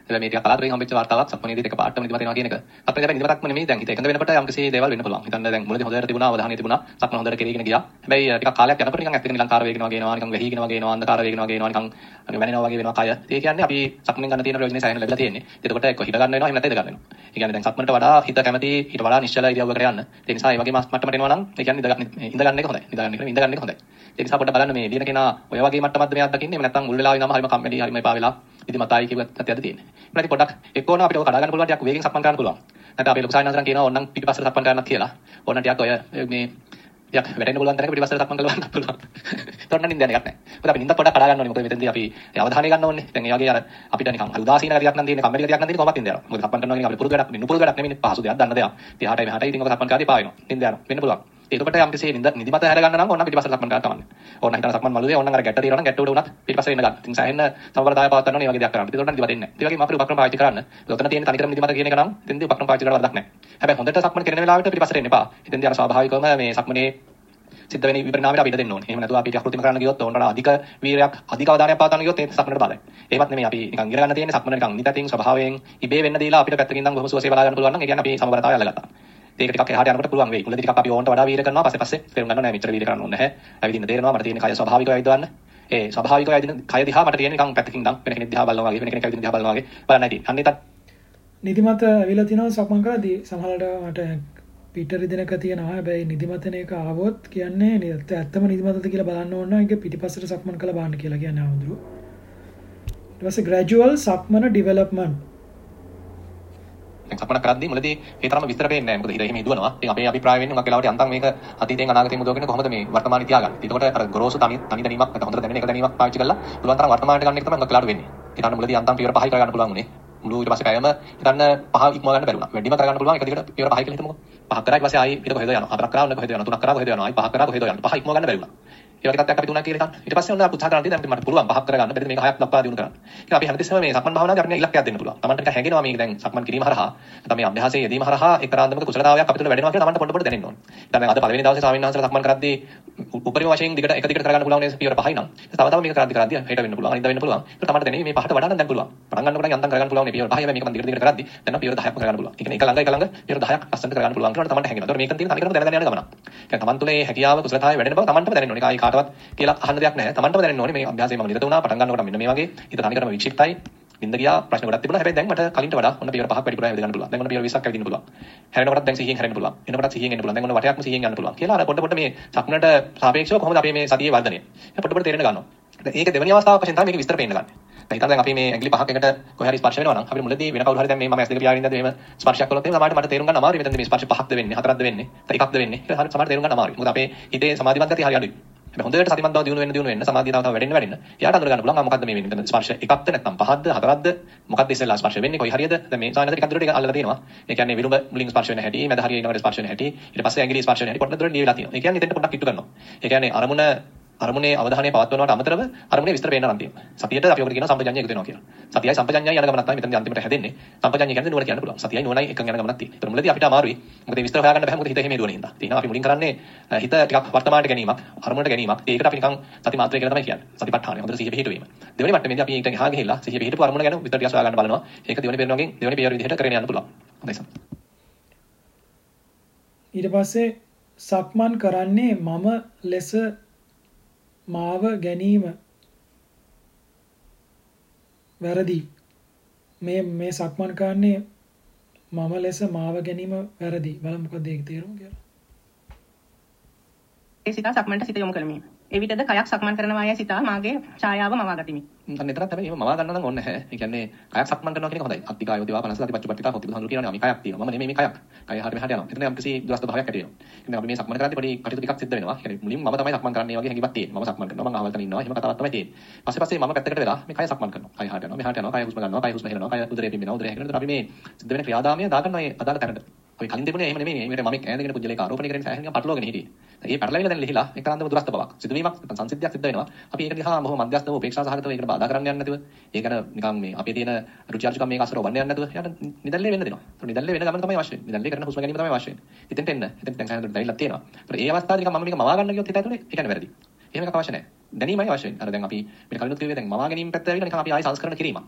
හැබැයි මේ ටිකක් කලාතුරකින් හම්බෙච්ච වාර්තාවක් සක්මනේදී එක පාටම නිදිමත එනවා කියන එක. සක්මනේ හැබැයි නිදිමතක්ම නෙමෙයි දැන් හිත එකඟ වෙනකොට යම් කිසි දේවල් වෙන්න පුළුවන්. හිතන්න දැන් මුලදී හොඳට තිබුණා අවධානය තිබුණා. සක්මන හොඳට කෙරීගෙන ගියා. හැබැයි ටිකක් කාලයක් යනකොට නිකන් ඇත්තටම නිලංකාර වේගනවා ගේනවා නිකන් වැහිගෙන වගේ එනවා අන්ධකාර වේගනවා ගේනවා නිකන් වැනෙනවා වගේ වෙනවා කය. ඒ කියන්නේ අපි සක්මෙන් ගන්න තියෙන ප්‍රයෝජනේ සෑහෙන ලැබිලා තියෙන්නේ. එතකොට එක්ක හිත ගන්න වෙනවා එහෙම නැත්නම් ඉඳ ගන්න වෙනවා. ඒ කියන්නේ දැන් සක්මනට වඩා හිත කැමති ඊට වඩා නිශ්චල ඉරියව්වකට යන්න. ඒ නිසා මේ වගේ මට්ටමට එනවා නම් ඒ කියන්නේ ඉඳ ගන්න එක හොඳයි. ඉඳ ගන්න එක හොඳයි. ඒ නිසා පොඩ්ඩක් බලන්න මේ ලියන කෙනා ඔය වගේ මට්ටමක්ද මෙයාත් දකින්නේ. එහෙම නැත්නම් මුල් වෙලාව ඉඳන්ම හරිම කම්මැලි හරිම එපා වෙලා නිදිමතයි කියවත් තත්ත්වයක්ද තියෙන්නේ. ඊට පස්සේ පොඩ්ඩක් එක්කෝන අපිට ඔය කඩා ගන්න පුළුවන් ටිකක් වේගෙන් සක්මන් කරන්න පුළුවන්. නැත්නම් අපේ ලොකු සායනසරන් කියනවා ඕනනම් පිටිපස්සට සක්මන් කරන්නත් කියලා. ඕන ටිකක් ඔය මේ ටිකක් වැටෙන්න පුළුවන් තැනක පිටිපස්සට සක්මන් කරන්න පුළුවන්. ඒතකොට නින්ද යන එකක් නැහැ. මොකද අපි නින්ද පොඩ්ඩක් කඩා ගන්න ඕනේ. මොකද මෙතෙන්දී අපි අවධානය ගන්න ඕනේ. දැන් ඒ වගේ අර අපිට නිකන් උදාසීන ගතියක් නම් තියෙන්නේ කම්මැලි ගතියක් නම් තියෙන්නේ කොහොමද නින්ද යනවා. මොකද සක්මන් කරනවා කියන්නේ අපිට පුරුදු වැඩක් නෙමෙයි. නුපුරුදු වැඩක් නෙමෙයි. පහසු දෙයක් දන්න දෙයක්. ඉතින් එහාටයි මෙහාටයි ඉතින් ඔක සක්මන් කරද්දී පා වෙනවා. නින්ද යනවා. වෙන්න පුළුවන්. ඒකට යම් කිසි නිදිමත හැර ගන්න නම් ඕන පිටිපස්සට සක්මන් කරන්න තමයි. ඕන හිතන සක්මන් මළුවේ ඕන අර ගැට තියෙනවා නම් ගැට උඩ උනත් පිටිපස්සට එන්න ගන්න. ඉතින් සෑහෙන සමබරතාවය පවත්වන්න ඕනේ මේ වගේ දෙයක් කරන්න. ඒකට නිදිමත එන්නේ නැහැ. ඒ වගේම අපිට උපක්‍රම පාවිච්චි කරන්න. ඔතන තියෙන තනිකරම නිදිමත කියන එක නම් එතෙන්දී උපක්‍රම පාවිච්චි කරලා වරදක් නැහැ. හැබැයි හොඳට සක්මන් කරන වෙලාවට පිටිපස්සට එන්න එපා. එතෙන්දී අර ස්වාභාවිකවම මේ සක්මනේ සිද්ධ වෙන විපරිණාමයට අපි ඉඩ දෙන්න ඕනේ. එහෙම නැතුව අපි ටිකක් කෘත්‍රිම කරන්න ගියොත් ඕනට අධික වීරයක් අධික අවධානයක් පවත්වන්න ගියොත් ඒක සක්මනට බාධායි. එහෙමත් නෙමෙයි අපි නිකන් ඉගෙන ගන්න තියෙන්නේ සක්මන නිකන් නිතතින් ස්වභාවයෙන් ඉබේ වෙන්න දීලා අපිට පැත්තකින් ඉඳන් බොහොම සුවසේ බලා ගන්න පුළුවන් නම් ඒ කියන්නේ අපි සමබරතාවය අල්ලගත්තා. ඒක ටිකක් එහාට යනකොට පුළුවන් වෙයි. මුලදී ටිකක් අපි ඕනට වඩා වීර කරනවා පස්සේ තේරුම් ගන්නවා නෑ මෙච්චර වීර කරන්න ඕනේ නැහැ. ඇවිදින්න තේරෙනවා මට තියෙන කය ස්වභාවිකව ඇවිදවන්න. ඒ ස්වභාවිකව ඇවිදින කය දිහා මට තියෙන නිකන් පැත්තකින් ඉඳන් වෙන කෙනෙක් දිහා බලනවා වගේ වෙන කෙනෙක් ඇවිදින දිහා බලනවා වගේ බලන්නයි තියෙන්නේ. අන්න ඒත් නිදිමත ඇවිල්ලා තිනවා සක්මන් කරද්දී සමහරවිට මට පිට රිදෙනක තියෙනවා. හැබැයි නිදිමතන එක ආවොත් කියන්නේ ඇත්තම නිදිමතද කියලා බලන්න ඕන නම් ඒක පිටිපස්සට සක්මන් කරලා බලන්න කියලා කියන්නේ ආවඳුරු. ඊට පස්සේ gradual සක්මන development. දැන් සක්මන කරද්දී මුලදී ඒ තරම විස්තර පේන්නේ නැහැ. මොකද හිත එහෙම ඉදවනවා. ඉතින් අපේ අභිප්‍රාය වෙන්නේ මොකක් වෙලාවට යන්තම් මේක අතීතයෙන් අනාගතයෙන් මුදවගෙන කොහොමද මේ වර්තමානයේ තියාගන්නේ. ඒකට අර ගොරෝසු තනි දැනීමක් නැත්නම් හොඳට දැනෙන එක දැනීමක් පාවිච්චි කරලා පුළුවන් තරම් වර්තමානයට ගන්න එක තමයි මොකක් වෙලාවට වෙන්නේ. හිතන්න මුලදී යන්තම් පියවර 5යි කරගන්න පුළුවන් උනේ. මුළු ඊට පස්සේ කයම හිතන්න 5 ඉක්මව ගන්න බැරුණා. වැඩිම කරගන්න පුළුවන් එක දිගට පියවර 5 කියලා හිතමුකෝ. 5ක් කරා ඊට පස්සේ ආයි ඊට කොහෙද යනවා. 4ක් කරා ඔන්න කොහෙද යනවා. 3ක් කරා කොහෙද යනවා. ආයි 5ක් කරා කොහෙද යනවා. 5 ඉක්මව ගන්න බැරුණා. ඒ වගේ තත්ත්වයක් අපි තුනක් කියලා හිතන්න. ඊට පස්සේ ඔන්න අපි උත්සාහ කරලා තියෙනවා මට පුළුවන් 5ක් කරගන්න. බැරිද මේක 6ක් දක්වා දිනු කරන්න. ඒක අපි හැමතිස්සෙම මේ සක්මන් භාවනාවේ අපිට ඉලක්කයක් දෙන්න පුළුවන්. Tamanට නිකන් හැඟෙනවා මේක දැන් සක්මන් කිරීම හරහා නැත්නම් මේ අභ්‍යාසයේ යෙදීම හරහා එක්තරාන්දමක කුසලතාවයක් අපිට වැඩෙනවා කියලා Tamanට පොඩ දැනෙන්න ඕනේ. දැන් අද පළවෙනි දවසේ ස්වාමීන් වහන්සේලා සක්මන් කරද්දී උපරිම වශයෙන් දිගට එක දිගට කරගන්න පුළුවන් නේ පියවර 5යි නම්. තව තව මේක කරද්දී හෙට වෙන්න පුළුවන්. අනිද්දා වෙන්න පුළුවන්. ඒක Tamanට දැනෙන්නේ මේ 5ට වඩා නම් දැන් පුළුවන්. පටන් ගන්නකොට යන්තම් කරගන්න පුළුවන් නේ පියවර 5යි මේක මම දිගට දිගට කරද්දී දැන් පියවර 10ක් කරගන්න පුළුවන්. ඒ කියන්නේ එක ළඟ පියවර 10ක් අස්සන්ට කරගන්න පුළුවන් කියලා Tamanට හැඟෙනවා. ඒතකොට මේකෙන් තියෙන තනිකරම දැන යන ගමනක්. ඒ කියන්නේ Taman තුලේ හැකියාව කුසලතාවය වැඩෙන බව Tamanටම දැනෙන්න ඕනේ. කායි කාටවත් කියලා අහන්න දෙයක් නැහැ. Tamanටම දැනෙන්න ඕනේ මේ අභ්‍යාසයේ මම නිරත වුණා. පටන් ගන්නකොට මෙන්න මේ වගේ හිත තනිකරම වික්ෂිප්තයි. නිින්ද ගියා ප්‍රශ්න ගොඩක් තිබුණා. හැබැයි දැන් මට කලින්ට වඩා ඔන්න පියවර 5ක් වැඩිපුර ඇවිද ගන්න පුළුවන්. දැන් ඔන්න පියවර 20ක් ඇවිදින්න පුළුවන්. හැරෙනකොටත් දැන් 100න් හැරෙන්න පුළුවන්. එනකොටත් 100න් එන්න පුළුවන්. දැන් ඔන්න වටයක්ම 100න් යන්න පුළුවන්. කියලා අර පොඩ මේ සක්මනට සාපේක්ෂව කොහොමද අපේ මේ සතියේ වර්ධනය. පොඩ තේරෙන්න ගන්නවා. ඒක දෙවෙනි අවස්ථාවක් වශයෙන් තමයි මේක විස්තර පේන්න ගන්න. දැන් හිතන්න දැන් අපි මේ ඇඟිලි පහක් එකට කොහේ හරි ස්පර්ශ වෙනවා නම් අපිට මුලදී වෙන කවුරු හරි දැන් මේ මම S2 පියාගෙන ඉඳලා මෙහෙම ස්පර්ශයක් කළොත් එහෙම සමහරවිට මට තේරුම් ගන්න අමාරුයි මෙතනදී මේ ස්පර්ශ පහක්ද වෙන්නේ හතරක්ද වෙන්නේ එකක්ද වෙන්නේ කියලා හරි සමහරවිට තේරුම් ගන්න අමාරුයි. මොකද අපේ හිතේ සමාධිමත් ගතිය හරි අඩුයි. හැබැයි හොඳට සතිමත් බව දිනු වෙන්න සමාධිය තව වැඩෙන්න එයාට අඳුර ගන්න පුළුවන් මොකද්ද මේ වෙන්නේ. මෙතන ස්පර්ශ එකක්ද නැත්නම් පහක්ද හතරක්ද මොකක්ද ඉස්සෙල්ලා ස්පර්ශ වෙන්නේ කොයි හරියද. දැන් මේ සායනතර එකක් දුරට එක අල්ලලා තියෙනවා. ඒ කියන්නේ විරුඹ මුලින් ස්පර්ශ වෙන හැටි මැද හරිය එනකොට ස්පර්ශ වෙන හැටි ඊට පස්සේ ඇඟිලි ස්පර්ශ වෙන හැටි පොඩ්ඩක් දුරට නියවිලා තියෙනවා. ඒ කියන්නේ ඉතින් පොඩ්ඩක් කිට්ටු කරනවා. ඒ කියන්නේ අරමුණේ අවධානය පවත්වනවට අමතරව අරමුණේ විස්තර පේන්න නම් තියෙනවා. සතියට අපි ඔකට කියනවා සම්පජඤ්ඤය එකතු වෙනවා කියලා. සතියයි සම්පජඤ්ඤයයි යන ගමනක් තමයි මෙතනදී අන්තිමට හැදෙන්නේ. සම්පජඤ්ඤය කියන්නේ නුවණ කියන්න පුළුවන්. සතියයි නුවණයි එකම යන ගමනක් තියෙනවා. ඒතර මුලදී අපිට අමාරුයි. මොකද මේ විස්තර හොයාගන්න බෑ. මොකද හිත එහෙම දුවන හින්දා. තියෙනවා අපි මුලින් කරන්නේ හිත ටිකක් වර්තමානට ගැනීමක්, අරමුණට ගැනීමක්. ඒකට අපි නිකන් සති මාත්‍රය කියලා තමයි කියන්නේ. සතිපට්ඨානය. හොඳට සිහිය පිහිටුවීම. දෙවෙනි මට්ටමේදී අපි ඒකට එහා ගිහිල්ලා සිහිය පිහිටුව අරමුණ ගැන විස්තර ටිකක් හොයාගන්න බලනවා. ඒක දෙවෙනි පියවර විදිහට කරගෙන යන්න පුළුවන්. හොඳයි සම්. ඊට පස්සේ සක්මන් කරන්නේ මම ලෙස මාව ගැනීම වැරදි. මේ සක්මන් කරන්නේ මම ලෙස මාව ගැනීම වැරදි. බලමු මොකද ඒක තේරුම කියලා. ඒ සිතා සක්මන්ට සිත යොමු කරමි. එවිටද කයක් සක්මන් කරනවා යයි සිතා මාගේ ඡායාව මවා ගතිමි. අන්න එතරම් තමයි මම ගන්න නම් ඕනේ නැහැ. ඒ කියන්නේ කයක් සක්මන් කරනවා කියන එක හොඳයි. අත්තිකායෝ දිවා 50 සතිපත්චපට්ඨිතා හොති බුදුහාමුදුරු කියනවා මේ කයක් තියෙනවා. මම නෙමෙයි මේ කයක්. කය හරියට මෙහාට යනවා. එතන යම් කිසි දුරස්ත භාවයක් ඇති වෙනවා. ඉතින් අපි මේ සක්මන් කරද්දී පොඩි කටයුතු ටිකක් සිද්ධ වෙනවා. කියන්නේ මුලින් මම තමයි සක්මන් කරන්නේ වගේ හැඟීමක් තියෙනවා. මම සක්මන් කරනවා. මම ආවල් තන ඉන්නවා. එහෙම කතාවක් තමයි තියෙන්නේ. පස්සේ මම පැත්තකට වෙලා මේ කය සක්මන් කරනවා. කය හාට යනවා. මෙහාට යනවා. කය හුස්ම ගන්නවා. කය හුස්ම හෙලනවා. කය උදරේ පිම්බෙනවා. උදරේ හැගෙනවා. අපි මේ සිද්ධ වෙන ක්‍රියාදාමය දාගන්නවා ඒ අදාළ තැනට. ඔය කලින් තිබුණේ එහෙම නෙමෙයි. මේකට මම ඈඳගෙන පුජ්‍යලේක ආරෝපණය කරගෙන සෑහෙන පටලවාගෙන හිටියේ. ඒ පටලවිලා දැන් ලිහිලා එක්තරාන්දම දුරස්ත බවක්. සිදුවීමක් නැත්නම් සංසිද්ධියක් සිද්ධ වෙනවා. අපි ඒක දිහා බොහොම මධ්‍යස්ථව උපේක්ෂා සහගතව ඒකට බාධා කරන්න යන්නේ නැතුව ඒක නිකන් මේ අපේ තියෙන රුචි අරුචිකම් මේක අසර ඔබන්න යන්නේ නැතුව යාට නිදල්ලේ වෙන්න දෙනවා. ඒත් නිදල්ලේ වෙන ගමන තමයි අවශ්‍ය වෙන්නේ. නිදල්ලේ කරන හුස්ම ගැනීම තමයි අවශ්‍ය වෙන්නේ. ඉතින් එතෙන් දැන් සෑහෙන දැයිලා තියෙනවා. ඒත් ඒ අවස්ථාවේ නිකන් මම මේක මවා ගන්න ගියොත් හිත ඇතුලේ ඒ කියන්නේ වැරදි. එහෙම එකක් අවශ්‍ය නැහැ. දැනීමයි අවශ්‍ය වෙන්නේ. අර දැන් අපි මේ කලිනුත් කිව්වේ දැන් මවා ගැනීම පැත්ත ඇවිල්ලා නිකන් අපි ආයෙ සංස්කරණ කිරීමක්.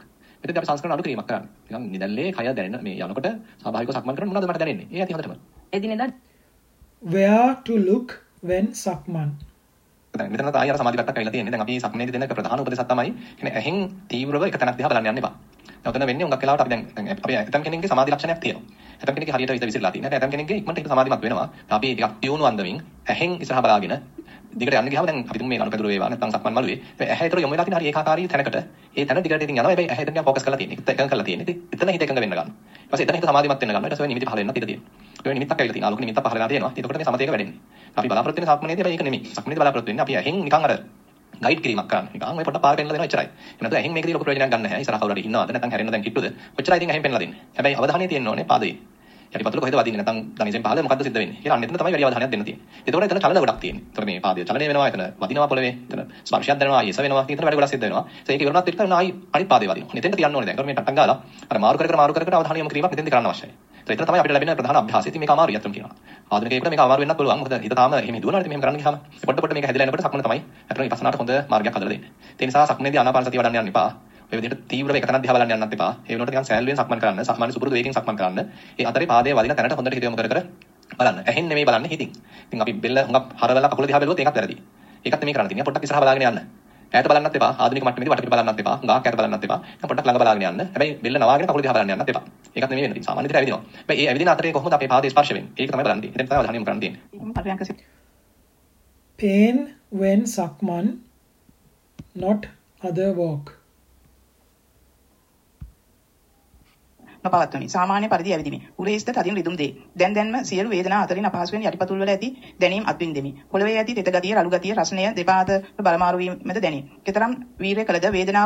මෙතනදී අපි සංස්කරණ අඩු කිරීමක් කරන්නේ. නිකන් නිදැල්ලේ කය දැනෙන මේ යනකොට ස්වාභාවිකව සක්මන් කරන මොනවද මට දැනෙන්නේ? ඒ ඇති හොඳටම. එදිනෙදා Where to look when සක්මන්? දැන් මෙතන තමයි අර සමාධි පැත්තක් ඇවිල්ලා තියෙන්නේ. දැන් අපි සක්මනේදී දෙන ප්‍රධාන උපදේශයක් තමයි කියන්නේ ඇහෙන් තීව්‍රව එක තැනක් දිහා බලන්න යන්න එපා. නැවතන වෙන්නේ උඟක් වෙලාවට අපි දැන් අපි ඇතම් කෙනෙක්ගේ සමාධි ලක්ෂණයක් තියෙනවා. ඇතම් කෙනෙක්ගේ හරියට විතර විසිරලා තියෙනවා. ඇතම් කෙනෙක්ගේ ඉක්මනට හිත සමාධිමත් වෙනවා. අපි ටිකක් තියුණු අන්දමින් ඇහෙන් ඉස්සරහා බලාගෙන දිගට යන්න ගියාම දැන් අපි තුමු මේ අනුකදුර වේවා නැත්නම් සක්මන් මළුවේ මේ ඇහැ ඒතර යොමු වෙලා තියෙන හරි ඒකාකාරී තැනකට ඒ තැන දිගට ඉතින් යනවා. හැබැයි ඇහැ එතන ෆෝකස් කරලා තියෙන්නේ. එකඟ කරලා තියෙන්නේ. එතන හිත එකඟ වෙන්න ගන්නවා. ඊට පස්සේ එතන හිත සමාධිමත් වෙන්න ගන්නවා. ඊට පස්සේ නිමිති පහල වෙන්නත් ඉඩ තියෙනවා. ඒ නිමිත්තක් ඇවිල්ලා තියෙනවා. ආලෝක නිමිත්තක් පහල වෙලා තියෙනවා. එතකොට මේ සමතේක වැඩෙන්නේ. අපි බලාපොරොත්තු වෙන සක්මනේදී හැබැයි ඒක නෙමෙයි. සක්මනේදී බලාපොරොත්තු වෙන්නේ අපි ඇහෙන් නිකන් අර ගයිඩ් කිරීමක් කරන්න. නිකන් ඔය පොඩ්ඩක් පාර පෙන්නලා දෙනවා එච්චරයි. එහෙනම් ඇහෙන් මේකදී ලොකු ප්‍රයෝජනයක් ගන්න නැහැ. ඉස්සරහ කවුරු හරි ඉන්නවද නැත්නම් හැරෙන්න දැන් කිට්ටුද? ඔච්චරයි ඉතින් ඇහෙන් පෙන්නලා දෙන්නේ. හැබැයි අවධානය තියෙන්න ඕනේ පාදයේ. යටිපතුල කොහෙද වදින්නේ නැත්නම් ධනිසෙන් පහළ මොකද්ද සිද්ධ වෙන්නේ කියලා අන්න එතන තමයි වැඩි අවධානයක් දෙන්න තියෙන්නේ. ඒතකොට එතන චලන ගොඩක් තියෙන්නේ. ඒතකොට මේ පාදයේ චලනය වෙනවා, එතන වදිනවා පොළවේ, එතන ස්පර්ශයක් දැනෙනවා, ආයෙස වෙනවා. එතන වැඩි ගොඩක් සිද්ධ වෙනවා. ඒක ඉවරනත් එක්ක ආයි අනිත් පාදේ වදිනවා. එතෙන්ට තියන්න ඕනේ දැන්. ඒතකොට මේ ටට්ටක් ගාලා අර මාරු කර කර අවධානය යොමු කිරීමක් මෙතෙන්දී කරන්න අවශ්‍යයි. ඒතර තමයි අපිට ලැබෙන ප්‍රධාන අභ්‍යාසය. ඉතින් මේක අමාරුයි අත්‍තරම කියනවා. ආධුනිකයෙකුට මේක අමාරු වෙන්නත් පුළුවන්. මොකද හිත තාම එහෙම දුවනවා. ඉතින් මෙහෙම කරන්න ගියාම පොඩ මේක හැදිලා එනකොට සක්මන තමයි අත්‍තරම විපස්සනාට හොඳ මාර්ගයක් හදලා දෙන්නේ. ඒ නිසා සක්මනේදී ආනාපාන සතිය වඩන්න යන්න එපා. ඔය විදිහට තීව්‍රව එක තැනක් දිහා බලන්න යන්නත් එපා. ඒ වෙනකොට නිකන් සෑල්ලුවෙන් සක්මන් කරන්න. සාමාන්‍ය සුපුරුදු වේගයෙන් සක්මන් කරන්න. ඒ අතරේ පාදයේ වදින තැනට හොඳට හිත යොමු කර බලන්න. ඇහෙන් නෙමෙයි බලන්නේ හිතින්. ඉතින් අපි බෙල්ල හුඟක් හරවලා කකුල දිහා බැලුවොත් ඒකත් වැරදි. ඒකත් නෙමෙයි කරන්න තියෙන්නේ. පොඩ්ඩක් ඉස්සරහා බලාගෙන යන්න. ඈත බලන්නත් එපා. ආධුනික මට්ටමේදී වටපිට බලන්නත් එපා. ගාක් ඈත බලන්නත් එපා. පොඩ්ඩක් ළඟ බලාගෙන යන්න. හැබැයි බෙල්ල නවාගෙන කකුල දිහා බලන්න යන්නත් එපා. ඒකත් නෙමෙයි වෙන්නේ. සාමාන්‍ය විදිහට ඇවිදිනවා. හැබැයි ඒ ඇවිදින අතරේ කොහොමද අපේ පාදයේ ස්පර්ශ වෙන්නේ? ඒක තමයි බලන්න තියෙන්නේ. එතෙන් තමයි අවධානය යොමු කරන්න තියෙන්නේ. Pain when සක්මන් not other walk. නොපවත්වමි. සාමාන්‍ය පරිදි ඇවිදිමි. උරහිස්ත තදින් රිදුම් දෙයි. දැන්ම සියලු වේදනා අතරින් අපහසුවෙන් යටිපතුල් වල ඇති දැනීම් අත්විඳෙමි. පොළවේ ඇති තෙත ගතිය, රළු ගතිය, රසණය දෙපා අතර බලමාරු වීමද දැනේ. කෙතරම් වීරය කළද වේදනාව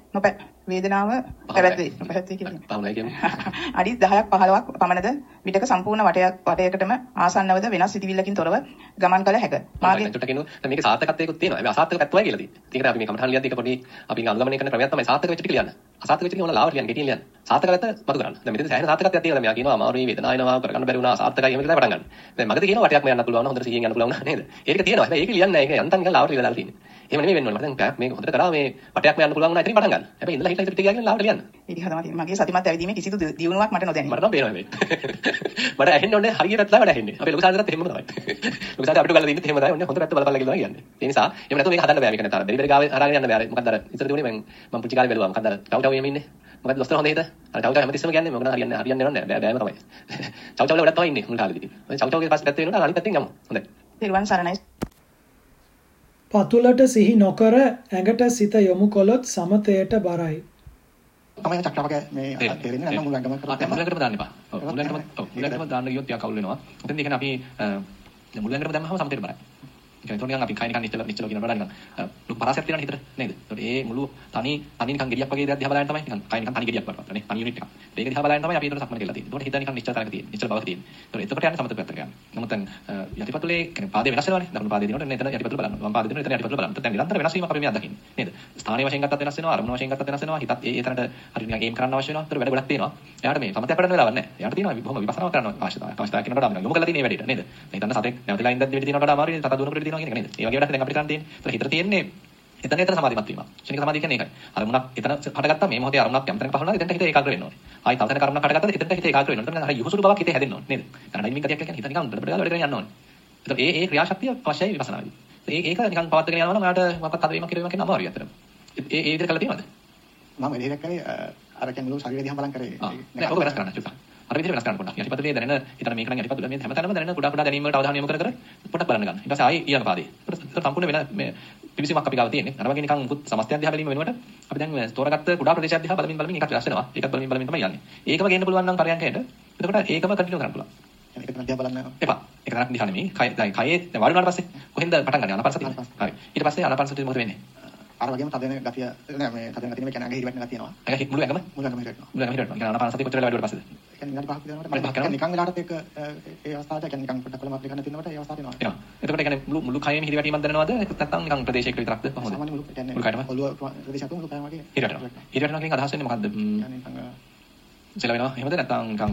පැවැත්වේ. නොපැවැත්වේ කියන්නේ. අඩි 10ක් 15ක් පමණද විටක සම්පූර්ණ වටයකටම ආසන්නවද වෙනස් සිතිවිල්ලකින් තොරව ගමන් කළ හැක. මාගේ ඒකට කියනවා මේක සාර්ථකත්වයකුත් තියෙනවා. හැබැයි අසාර්ථක පැත්තවයි කියලා තියෙන්නේ. ඒකට අපි මේ කමඨහන් ලියද්දී එක පොඩි අපි අනුගමනය කරන ක්‍රමයක් තමයි සාර්ථක වෙච්ච ටික ලියන්න. අසාර්ථක වෙච්ච ටික ඕන ලාවට ලියන්න, ගෙටින් ලියන්න. සාර්ථක පැත්ත මතු කරන්න. දැන් මෙතන සෑහෙන සාර්ථකත්වයක් තියෙනවා. මෙයා කියනවා අමාරුයි වේදනාව එනවා කරගන්න බැරි වුණා සාර්ථකයි එහෙම කියලා පටන් ගන්න. දැන් මගදී කියනවා වටයක්ම යන්න පුළුවන් හොඳට සිහියෙන් යන්න පුළුවන් නේද? ඒක තියෙනවා. හැබැයි ඒක ලියන්නේ නැහැ. ඒක යන්තම් නිකන් ලාවට ලියලා දාලා තියෙන්නේ. එහෙම නෙමෙයි වෙන්න ඕනේ. මට දැන් මේක හොඳට කරා මේ වටයක්ම යන්න පුළුවන් වුණා එතනින් පටන් ගන්න. හැබැයි ඉඳලා හිටලා ටික ගියාගෙන ලාවට ලියන්න. ඒක හදමත් මගේ සතිමත් ඇවිදීමේ කිසිදු දියුණුවක් මට නොදැනේ. මට නම් පේනවා හැබැයි. මට ඇහෙන්න ඕනේ හරියට පැත්තලා වැඩ ඇහෙන්නේ. අපේ ලොකු සාදරත් එහෙමම තමයි. ලොකු සාදර අපිට ගාලා දෙන්නේ එහෙම තමයි. ඔන්න හොඳ පැත්ත බලපල්ලා කියලා කියන්නේ. ඒ නිසා එහෙම නැතුව මේක හදන්න බෑ. මේක නැතර බෙරි ගාවේ හරාගෙන යන්න බෑ. මොකක්ද අර ඉතර තිබුණේ මම පුංචි කාලේ බැලුවා. මොකක්ද අර ටව් එහෙම ඉන්නේ. මොකක්ද දොස්තර හොඳ හිත. අර ටව් හැමතිස්සෙම කියන්නේ මොකද හරියන්නේ නෑ. බෑම තමයි. ටව් වල වැඩක් තමයි ඉන්නේ මුල් කාලේදී. ටව් ගේ පස්සේ පැත්ත වෙනවා අනිත් පැත්තෙන් යමු. හොඳයි. තිරුවන් සරණයි. පතුලට සිහි නොකර ඇඟට සිත යොමු කළොත් සමතයට බරයි. තමයි චක්‍රවක මේ තේරෙන්නේ නැත්නම් මුල ඇඟම කරලා මුල ඇඟටම දාන්න එපා. ඔව් මුල ඇඟටම දාන්න ගියොත් ටිකක් අවුල් වෙනවා. මොකද ඒ කියන්නේ අපි මුල ඇඟටම දැම්මම සමතයට බරයි. ඒ කියන්නේ නිකන් අපි කයි නිකන් නිශ්චල කියන වඩා නිකන් ලොකු පරාසයක් තියෙනවා හිතට නේද? ඒකට ඒ මුළු තනි නිකන් ගෙඩියක් වගේ දෙයක් දිහා බලන්න තමයි නිකන් කයි නිකන් තනි ගෙඩියක් වගේ නේ. තනි යුනිට් එකක්. ඒක දිහා බලන්න තමයි අපි ඒතර සම්මත කියලා තියෙන්නේ. ඒකට හිත නිකන් නිශ්චල තරක තියෙන්නේ. නිශ්චල බවක් තියෙන්නේ. ඒකට එතකොට යන්නේ සමත පැත්තට යන්නේ. නමුත් දැන් යටිපතුලේ කියන්නේ පාදේ වෙනස් වෙනවානේ. දකුණු පාදේ දිනනකොට එතන යටිපතුල බලන්න. වම් පාදේ දිනනකොට එතන යටිපතුල බලන්න. දැන් නිරන්තර වෙනස් වීමක් අපි මේ අත්දකින්නේ. නේද? ස්ථානීය වශයෙන් ගත්තත් වෙනස් වෙනවා, අරමුණ වශයෙන් ගත්තත් වෙනස් වෙනවා. හිතත් ඒ තරමට හරි නිකන් ගේම් කරන්න අවශ්‍ය වෙනවා. ඒතර වැඩ ගොඩක් තියෙනවා. එයාට මේ සමතයක් වඩන්න වෙලාවක් නැහැ. එයාට තියෙනවා බොහොම විපස්සනා කරන්න අවශ්‍යතාවය කියනකොට අපි යොමු කරලා තියෙන මේ වැඩේට නේද? හිතන්න සතෙක් නැවතිලා ඉඳන් දෙවිද තියෙනවට වඩා අමාරුයි. තත දුවනකොට තියෙනවා කියන එක නේද? ඒ වගේ වැඩක් දැන් අපිට කරන්න තියෙන්නේ. ඒතර හිතට තියෙන්නේ එතන සමාධිමත් වීම. ශනික සමාධිය කියන්නේ ඒකයි. අරමුණක් එතන හටගත්තා මේ මොහොතේ අරමුණක් යම් තැනක පහළ වුණා එතනට හිත ඒකාග්‍ර වෙන්න ඕනේ. ආයි තව තැනක අරමුණක් හටගත්තා එතනට හිත ඒකාග්‍ර වෙන්න ඕනේ. එතන හරි යොහුසුළු බවක් හිතේ හැදෙන්න ඕනේ නේද? කරන ඩයිමින් ගතියක් කියන්නේ හිත නිකන් බඩ ගාලා වැඩ කරගෙන යන්න ඕනේ. ඒතර ඒ ක්‍රියාශක්තිය අවශ්‍යයි විපස්සනාවේදී. ඒක නිකන් පවත්වාගෙන යනවා නම් ඔයාලට මොකක්වත් හදවීමක් කිරීමක් කියන අමාරුයි අතරම. ඒ විදිහට කරලා තියෙනවද? මම එළියට කරේ අර කියන්නේ මුළු ශරීරය දිහා බලන් කරේ. නෑ ඔක වෙනස් කරන්න චුට්ටක්. අර විදිහට වෙනස් කරන්න පොඩ්ඩක්. යටිපතුලේ දැනෙන හිතන මේක නම් යටිපතුල මේ හැමතැනම දැනෙන කුඩා කුඩා දැනීම් වලට අවධානය යොමු කර පොඩ්ඩක් බලන්න ගන්න. ඊට පස්සේ ආයි ඊයන පාදේ. ඒකට සම්පූර්ණ වෙන මේ පිවිසීමක් අපි ගාව තියෙන්නේ. අර වගේ නිකන් මුකුත් සමස්තයක් දිහා බැලීම වෙනුවට අපි දැන් තෝරාගත්ත කුඩා ප්‍රදේශයක් දිහා බලමින් එකක් වෙනස් වෙනවා. ඒකත් බලමින් තමයි යන්නේ. ඒකම ගේන්න පුළුවන් නම් පරයන්කයට. එතකොට ඒකම කන්ටිනියු කරන්න පුළුවන්. ඒක තමයි දිහා බලන්න. එපා. ඒක තරක් දිහා නෙමෙයි. කය දැන් කයේ දැන් වාඩි වුණාට පස්සේ කොහෙන්ද පටන් ගන්නේ? ආනාපානසතිය. හරි. ඊට පස්සේ ආනාපානසතිය මොකද වෙන්නේ? අර වගේම තදෙන ගතිය නෑ මේ තදෙන ගතිය නෙමෙයි කියන්නේ ඇඟ හිරිවැටෙන ගතිය එනවා. ඒක මුළු ඇඟම හිරිවැටෙනවා. මුළු ඇඟම හිරිවැටෙනවා. ආනාපානසතිය කොච්චර වැඩි වුණාට පස්සේද? ඒ කියන්නේ විනාඩි 5ක් විතර යනකොට නිකන් වෙලාවට ඒක ඒ අවස්ථාවට කියන්නේ නිකන් පොඩ්ඩක් කලමක් ගන්න තියෙනකොට ඒ අවස්ථාවට එනවා. එනවා. එතකොට ඒ කියන්නේ මුළු කයෙම හිරිවැටීමක් දැනෙනවද? නැත්නම් නිකන් ප්‍රදේශයක විතරක්ද කොහොමද? සාමාන්‍ය මුළු කියන්නේ ඔළුව ප්‍රදේශයක් මුළු කයම වගේ හිරිවැටෙනවා. හිරිවැටෙනවා කියන අදහස් වෙන්නේ මොකද්ද? يعني නිකන් ඉතල වෙනවා. එහෙමද නැත්නම් නිකන්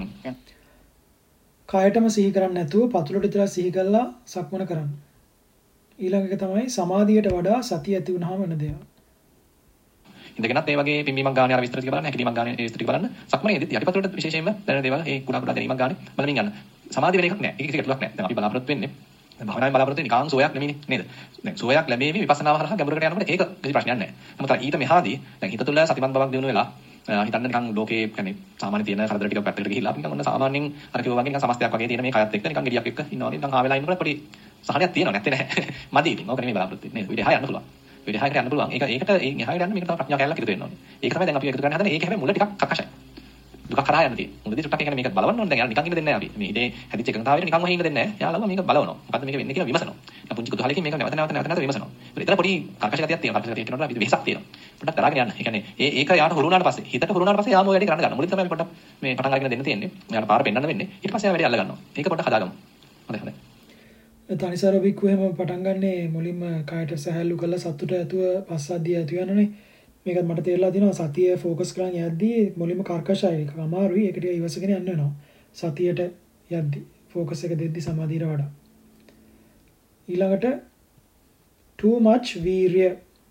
කයටම සිහි කරන්නේ නැතුව පතුලට විතර සිහි කරලා සක්මන කරන්න. ඊළඟ එක තමයි සමාධියට වඩා සතිය ඇති වුනහම වෙන දේ. ඉඳගෙනත් ඒ වගේ පිම්බීමක් ගන්න අර විස්තර ටික බලන්න, හැකිලීමක් ගන්න ඒ විස්තර ටික බලන්න. සක්මනේදීත් යටිපතුලට විශේෂයෙන්ම දැනෙන දේවල් ඒ කුඩා කුඩා දැනීමක් ගන්න බලමින් යන්න. සමාධිය වෙන එකක් නෑ. ඒක ටිකක් නැහැ. දැන් අපි බලාපොරොත්තු වෙන්නේ භාවනාවෙන් බලාපොරොත්තු වෙන්නේ නිකන් සෝයක් නෙමෙයිනේ නේද? දැන් සෝයක් ලැබෙවි විපස්සනාව හරහා ගැඹුරකට යනකොට ඒක කිසි ප්‍රශ්නයක් නැහැ. නමුත් ඊට මෙහාදී දැන් හිත තුළ සතිමත් බවක් දිනු වෙලා හිතන්න නිකන් ලෝකේ يعني සාමාන්‍ය තියෙන කරදර ටික පැත්තකට ගිහිල්ලා අපි නිකන් ඔන්න සාමාන්‍යයෙන් අර කිව්වා වගේ නිකන් සමස්තයක් වගේ තියෙන මේ කයත් එක්ක නිකන් ගෙඩියක් එක්ක ඉන්නවා වගේ නිකන් ආවෙලා ඉන්නකොට පොඩි සහනයක් තියෙනවා නැත්තේ නැහැ. මදි ඉතින්. ඕක නෙමෙයි බලාපොරොත්තු වෙන්නේ නේද? විදිහා යන්න පුළුවන්. විදිහාකට යන්න පුළුවන්. ඒකට එහාට යන්න මේක තමයි ප්‍රඥා කැලලක් එකතු වෙන්න ඕනේ. ඒක තමයි දැන් අපි එකතු කරන්න හදන්නේ. ඒක හැබැයි මුල ටිකක් කක්කශයි. දුක කරා යන්න තියෙන්නේ. මුලදී ටිකක් ඒක මේක බලවන්න ඕනේ. දැන් යාලා නිකන් ඉන්න දෙන්නේ නැහැ අපි. මේ ඉතේ හැදිච්ච එකඟතාවයට නිකන් වහින්න දෙන්නේ නැහැ. යාළුවා මේක බලවනවා. මොකද්ද මේක වෙන්නේ කියලා විමසනවා. දැන් පුංචි කුතුහලකින් මේක නැවත විමසනවා. ඒතර පොඩි කර්කශ ගතියක් තියෙනවා. කර්කශ ගතිය කියනකොට අපි වෙහසක් තියෙනවා. පොඩ්ඩක් කරාගෙන යන්න. ඒ කියන්නේ ඒක යාට හුරු වුණාට පස්සේ හිතට හුරු වුණාට පස්සේ යාම ඔය වැඩේ කරන්න ගන්න. මුලින් තමයි අපි පොඩ්ඩක් මේ පටන් අරගෙන දෙන්න තියෙන්නේ. යාට පාර පෙන්නන්න වෙන්නේ. ඊට පස්සේ යා වැඩේ අල්ල ගන්නවා. ඒක පොඩ්ඩක් හදාගමු. හොඳයි. තනිසර වික්කුවේම පටන් ගන්නේ මුලින්ම කායට සහැල්ලු කරලා සතුට ඇතුව පස්සද්ධිය ඇති වෙනනේ. මේකත් මට තේරලා තියෙනවා සතිය ફોකස් කරන් යද්දී මුලින්ම කර්කශයි එක අමාරුයි. ඒක ටික ඉවසගෙන යන්න වෙනවා. සතියට යද්දී ફોකස් එක දෙද්දී සමාධියට වඩා. ඊළඟට too much වීර්ය.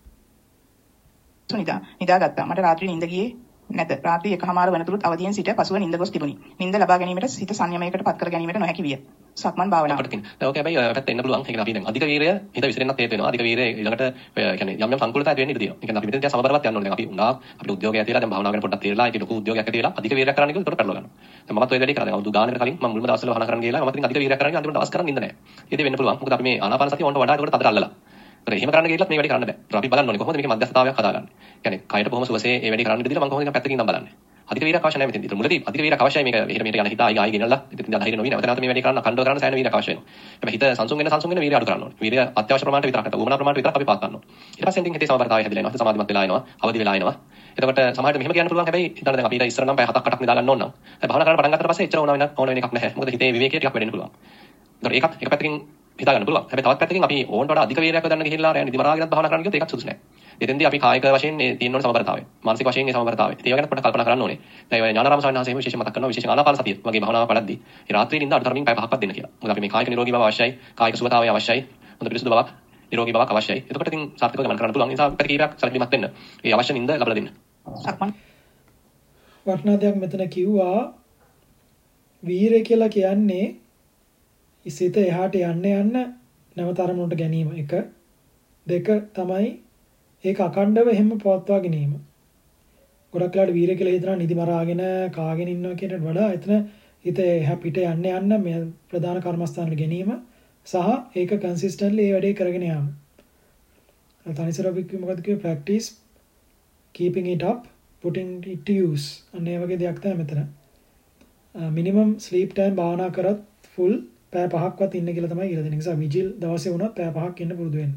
නිදාගත්තා. මට රාත්‍රියේ නිින්ද ගියේ නැත. රාත්‍රී 1:00 වෙනතුරුත් අවදියෙන් සිට පසුව නිින්ද ගොස් තිබුණි. නිින්ද ලබා ගැනීමට සිත සංයමයකට පත් කර ගැනීමට නොහැකි විය. සක්මන් භාවනාව. අපිට තියෙන. දැන් ඕක හැබැයි පැත්ත එන්න පුළුවන්. ඒ කියන්නේ අපි දැන් අධික වීරය හිත විසිරෙන්නත් හේතු වෙනවා. අධික වීරය ඊළඟට කියන්නේ යම් යම් සංකූලතා ඇති වෙන්න ඉඩ තියෙනවා. ඒ කියන්නේ අපි මෙතන සමබරවත් යන්න ඕනේ. දැන් අපි උනා අපිට උද්‍යෝගය ඇති වෙලා දැන් භාවනාව ගැන පොඩ්ඩක් තේරලා ඒක ලොකු උද්‍යෝගයක් ඇති වෙලා අධික වීරයක් කරන්න කිව්වොත් උඩ පැටලව ගන්නවා. දැන් මමත් ඔය වැඩේ කරා. දැන් අවුරුදු ගානකට කලින් මම මුල්ම දවස්වල භාවනා කරන්න ගිහලා මම ඉතින් අධික වීරයක් කරන්න අන්තිමට දවස් කරන් ඉන්න නැහැ. ඒක වෙන්න පුළුවන්. මොකද අපි මේ ආනාපාන සතිය ඕනට වඩා ඒකට තදට අල්ලලා. ඒතර එහෙම කරන්න ගිහලත් මේ වැඩේ කරන්න බෑ. ඒතර අපි බලන්න ඕනේ කොහොමද මේකේ මධ්‍යස්ථතාවයක් හදාගන්නේ. කියන්නේ කයට කොහොම සුවසේ මේ වැඩේ කරන්න ඉඳලා මම කොහොමද ඒක පැත්තකින් ඉඳන් බලන්නේ. අධික වීරයක් අවශ්‍ය නැහැ මෙතෙන්දී. ඒතර මුලදී අධික වීරයක් අවශ්‍යයි මේක මෙහෙට මෙහෙට යන හිත ආයි ගෙනල්ලා ඉතින් අධෛර්ය නොවි නැවත නැවත මේ වැඩේ කරන්න අඛණ්ඩව කරන්න සෑහෙන වීරයක් අවශ්‍ය වෙනවා. හැබැයි හිත සංසුන් වෙන වීරය අඩු කරන්න ඕනේ. වීරය අත්‍යවශ්‍ය ප්‍රමාණයට විතරක් නැත්නම් උවමනා ප්‍රමාණයට විතරක් අපි පාත් ගන්න ඕනේ. ඊට පස්සේ ඉතින් හිතේ සමබරතාවය හැදිලා එනවා. සමාධිමත් වෙලා එනවා. අවදි වෙලා එනවා. එතකොට සමහරවිට මෙහෙම කියන්න පුළුවන් හැබැයි හිතන්න දැන් අපි ඊට ඉස්සර නම් පැය 7ක් 8ක් නිදා ගන්න ඕන නම්. දැන් භාවනා කරන්න පටන් ගත්තට පස්සේ එච්චර ඕන වෙන එකක් නැහැ. මොකද හිතේ විවේකයේ ටිකක් වැඩෙන්න පුළුවන්. ඒතකොට ඒකත් එක පැත්තකින් හිතා ගන්න පුළුවන්. හැබැයි තවත් පැත්තකින් අපි ඕනට වඩා අධික වීරයක් යොදන්න ගිහිල්ලා රැ නිදි මරාගෙනත් භාවනා කරන්න ගියොත් ඒකත් සුදුසු නැහැ. එතෙන්දී අපි කායික වශයෙන් තියෙන ඕන සමබරතාවය. මානසික වශයෙන් ඒ සමබරතාවය. ඒක ගැන පොඩ්ඩක් කල්පනා කරන්න ඕනේ. දැන් ඔය ඥානාරාම ස්වාමීන් වහන්සේ විශේෂයෙන් මතක් කරනවා විශේෂයෙන් ආනාපාන සතිය වගේ භාවනාවක් වඩද්දී ඒ රාත්‍රියේ නිින්ද අඩුතරමින් පැය 5ක්වත් දෙන්න කියලා. මොකද අපි මේ කායික නිරෝගී බව අවශ්‍යයි, කායික සුවතාවය අවශ්‍යයි, හොඳ පිරිසුදු බවක්, නිරෝගී බවක් අවශ්‍යයි. එතකොට ඉතින් සාර්ථකව ගමන් කරන්න පුළුවන්. ඒ නිසා පැය කීපයක් සැලකිලිමත් වෙන්න. ඒ අවශ්‍ය නිින්ද ලබා දෙන්න. සක්මන් වටිනා දෙයක් මෙතන කිව්වා වීරය කියලා කියන්නේ ඉසිත එහාට යන්න නැවත අරමුණට ගැනීම. එක දෙක තමයි ඒක අකණ්ඩව එහෙම පවත්වා ගැනීම. ගොඩක් වෙලාවට වීරය කියලා හිතනවා නිදි මරාගෙන කාගෙන ඉන්නවා කියනට වඩා එතන හිත එහා පිට යන්න මේ ප්‍රධාන කර්මස්ථානවල ගැනීම සහ ඒක කන්සිස්ටන්ට්ලි ඒ වැඩේ කරගෙන යාම. තනිසර අපි මොකද කිව්වේ practice keeping it up putting it to use. අනේ වගේ දෙයක් තමයි මෙතන. minimum sleep time භාවනා කරත් full පැය 5ක්වත් ඉන්න කියලා තමයි කියලා දෙන නිසා විජිල් දවසේ වුණත් පැය 5ක් ඉන්න පුරුදු වෙන්න.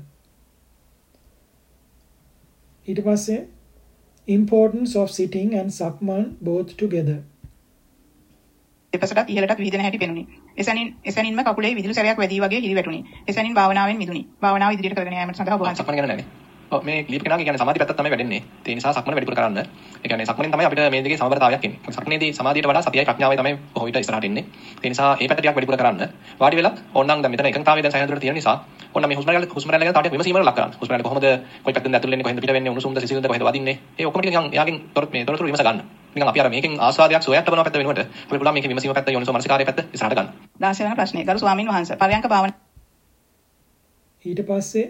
ඊට පස්සේ importance of sitting and sakman both together. දෙපසටත් ඉහළටත් විහිදෙන හැටි පෙනුනි. එසැනින්ම කකුලේ විදුලි සැරයක් වැදී වගේ හිරි වැටුනි. එසැනින් භාවනාවෙන් මිදුනි. භාවනාව ඉදිරියට කරගෙන යාමට සඳහා ඔබ සක්මන් ගැන නැහැ. ඔව් මේ ක්ලිප් කෙනාගේ කියන්නේ සමාධි පැත්තත් තමයි වැඩෙන්නේ. ඒ නිසා සක්මන වැඩිපුර කරන්න. ඒ කියන්නේ සක්මනෙන් තමයි අපිට මේ දෙකේ සමබරතාවයක් එන්නේ. සක්මනේදී සමාධියට වඩා සතියයි ප්‍රඥාවයි තමයි බොහෝ විට ඉස්සරහට එන්නේ. ඒ නිසා මේ පැත්ත ටිකක් වැඩිපුර කරන්න. වාඩි වෙලා ඕනනම් දැන් මෙතන එකඟතාවය දැන් සයන්තුරට තියෙන නිසා ඕනනම් මේ හුස්ම රැල්ල ගැන තාටියක් විමසීමකට ලක් කරන්න. හුස්ම රැල්ල කොහොමද කොයි පැත්තෙන්ද ඇතුල් වෙන්නේ කොහෙන්ද පිට වෙන්නේ උණුසුම්ද සිසිල්ද කොහෙද වදින්නේ. ඒ ඔක්කොම ටික නිකන් එයාගෙන් තොරතුරු විමස ගන්න. නිකන් අපි අර මේකෙන් ආස්වාදයක් සොයක් ලබන පැත්ත වෙනකොට අපි පුළුවන් මේකේ විමසීම පැත්ත යොනසෝ මනසිකාරයේ පැත්ත ඉස්සරහට ගන්න. 16 වෙනි ප්‍රශ්නේ ගරු ස්වාමින් වහන්සේ පරයන්ක භාවනාව ඊට පස්සේ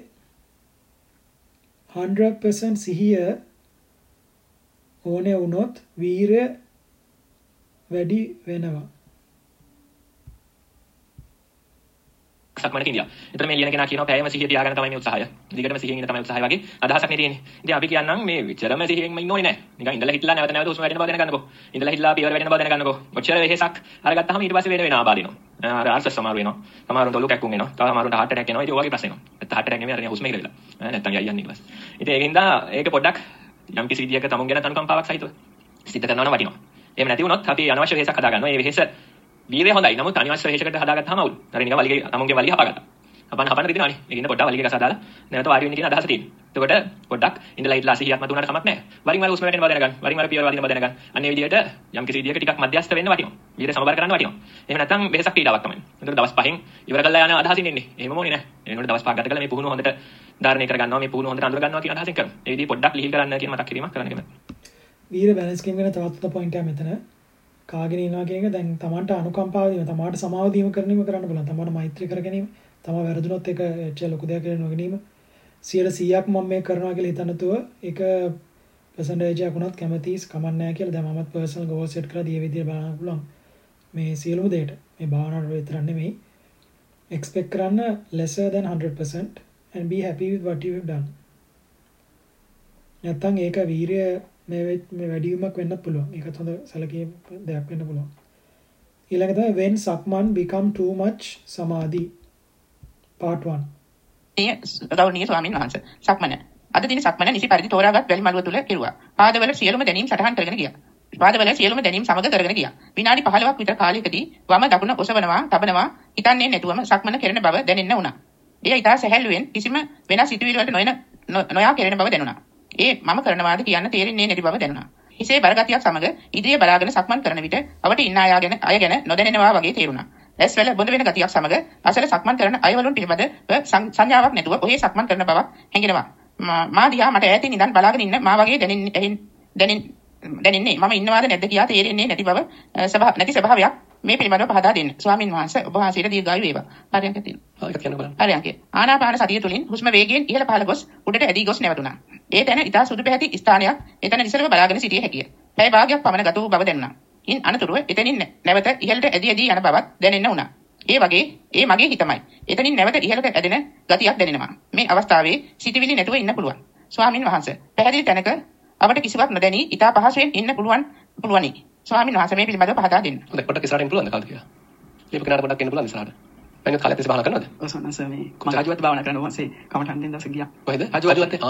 100% සිහිය ඕනේ වුණොත් වීරය වැඩි වෙනවා. සක්මන කියනවා. ඒතර මේ ලියන කෙනා කියනවා පැයම සිහිය තියාගන්න තමයි මේ උත්සාහය. දිගටම සිහියෙන් ඉන්න තමයි උත්සාහය වගේ අදහසක් නේ තියෙන්නේ. ඉතින් අපි කියන්නම් මේ විචරම සිහියෙන්ම ඉන්න ඕනේ නැහැ. නිකන් ඉඳලා හිටලා නැවත නැවත හුස්ම වැඩෙන බව දැනගන්නකෝ. ඉඳලා හිටලා පියවර වැඩෙන බව දැනගන්නකෝ. ඔච්චර වෙහෙසක් අරගත්තාම ඊට පස්සේ වෙන ආබාදිනවා. අර ආර්සස් සමාරු වෙනවා. සමහරුන්ට ඔලු කැක්කුම් එනවා. තව සමහරුන්ට heart attack එනවා. ඉතින් ඔය වගේ ප්‍රශ්න එනවා. නැත්නම් heart attack නෙමෙයි අර හුස්ම ඉරවිලා. නැත්නම් යන්නේ ඊට පස්සේ. ඉතින් ඒකින්ද ඒක පොඩ්ඩක් යම් කිසි විදියක තමුන් ගැන තනුකම්පාවක් සහිතව සිද්ධ කරනවා නම් වටිනවා. එහෙම නැති වුණොත් අපි අනවශ්‍ය වෙහෙසක් හදා ගන්නවා. මේ වෙහෙස වීර්යය හොඳයි. නමුත් අනවශ්‍ය වෙහෙසකට හදාගත්තාම අවුල්. හරි නිකන් වලිගේ තමුන්ගේ වලිය හපගත්තා. හපන්න රිදිනවනේ. ඒකින්ද පොඩ්ඩක් වලිගේ ගසා දාලා නැවත වාඩි වෙන්න කියන අදහස තියෙනවා. එතකොට පොඩ්ඩක් ඉඳලා හිටලා සිහියක් මත උනාට කමක් නැහැ. වරින් වර උස්ම වැටෙන බව දැනගන්න. වරින් වර පියවර වදින බව දැනගන්න. අන්න ඒ විදිහට යම් කිසි විදිහක ටිකක් මධ්‍යස්ථ වෙන්න වටිනවා. විදිහට සමබර කරන්න වටිනවා. එහෙම නැත්නම් වෙහසක් පීඩාවක් තමයි. එතකොට දවස් 5න් ඉවර කරලා යන අදහසින් ඉන්නේ. එහෙමම ඕනේ නැහැ. එනකොට දවස් 5ක් ගත කරලා මේ පුහුණුව හොඳට ධාරණය කර ගන්නවා. මේ පුහුණුව හොඳට අඳුර ගන්නවා කියන අදහසින් කරනවා. ඒ විදිහ පොඩ්ඩක් ලිහිල් කරන්න කියන මතක් කිරීමක් කරන්න කැමතියි. වීර බැලන්ස් ගේම් ගැන තවත් පොයින්ට් එකක් මෙතන. කාගෙන ඉන්නවා කියන එක දැන් තමන්ට අනුකම්පාව දීම, තමාට සමාව දීම කරන්න පුළුවන්. තමාට මෛත්‍රී කර ගැනීම, තමා වැරදුනොත් ඒක ඇත්තට ලොකු දෙයක් කියලා නොගැනීම. 100%ක් මම මේ කරනවා කියලා හිතනතුව ඒක percentage එකක් වුණත් කැමතිස් කමක් නැහැ කියලා දැන් මමත් personal goal set කරලා දී විදියට බලන්න පුළුවන්. මේ සියලුම දෙයට මේ භාවනාවට විතරක් නෙමෙයි expect කරන්න lesser than 100% and be happy with what you have done. නැත්තම් ඒක වීරය මේ වැඩිවීමක් වෙන්නත් පුළුවන්. ඒකත් හොඳ සැලකීම් දෙයක් වෙන්න පුළුවන්. ඊළඟට තමයි when Sakman become too much samadhi part 1. ගෞරවනීය ස්වාමීන් වහන්සේ සක්මන අද දින සක්මන නිසි පරිදි තෝරාගත් වැලි මළුව තුල කෙරුවා. පාදවල සියලුම දැනීම් සටහන් කරගෙන ගියා. පාදවල සියලුම දැනීම් සමග කරගෙන ගියා. විනාඩි 15ක් විතර කාලයකදී වම දකුණ ඔසවනවා, තබනවා, හිතන්නේ නැතුවම සක්මන කෙරෙන බව දැනෙන්න වුණා. එය ඉතා සැහැල්ලුවෙන් කිසිම වෙනස් සිතුවිලි වලට නොයා කෙරෙන බව දැනුණා. ඒ මම කරනවාද කියන්න තේරෙන්නේ නැති බව දැනුණා. හිසේ බරගතියක් සමග ඉදිරිය බලාගෙන සක්මන් කරන විට අවට ඉන්න අය ගැන නොදැනෙනවා වගේ තේරුණා. ඇස්වල බොඳ වෙන ගතියක් සමග අසල සක්මන් කරන අයවලුන් පිළිබඳ සංඥාවක් නැතුව ඔහේ සක්මන් කරන බවක් හැඟෙනවා. මා දිහා මට ඈතින් ඉඳන් බලාගෙන ඉන්න මා වගේ දැනෙන්නේ මම ඉන්නවාද නැද්ද කියලා තේරෙන්නේ නැති බව නැති ස්වභාවයක් මේ පිළිබඳව පහදා දෙන්න. ස්වාමින් වහන්සේ ඔබ වහන්සේට දීර්ඝායු වේවා. හරියට තියෙනවා. ඒක කියන්න බලන්න. හරියට. ආනාපාන සතිය තුලින් හුස්ම වේගයෙන් ඉහළ පහළ ගොස් උඩට ඇදී ගොස් නැවතුණා. ඒ තැන ඉතා සුදු පැහැති ස්ථානයක් එතන නිසලව බලාගෙන සිටිය හැකිය. පැය භාගයක් පමණ ගත වූ බව දැනුණා. ඉන් අනතුරුව එතනින් නැවත ඉහළට ඇදී යන බවක් දැනෙන්න වුණා. ඒ මගේ හිතමයි. එතනින් නැවත ඉහළට ඇදෙන ගතියක් දැනෙනවා. මේ අවස්ථාවේ සිටිවිලි නැතුව ඉන්න පුළුවන්. ස්වාමින් වහන්සේ පැහැදිලි තැනක අපට කිසිවක් නොදැනී ඉතා පහසුවෙන් ඉන්න පුළුවනි. ස්වාමින් වහන්සේ මේ පිළිබඳව පහදා දෙන්න. හොඳයි පොඩ්ඩක් ඉස්සරහින් පුළුවන්ද කාලේ කියලා. මේක කෙනාට පොඩ්ඩක් එන්න පුළුවන්ද ඉස්සරහට? මම කාලේ තිස්සේ භාවනා කරනවද? ඔව් සන්නස මේ මම රාජුවත් භාවනා කරනවා වන්සේ කමටන් දෙන්න දැස ගියා. කොහෙද? රාජුවත් හරි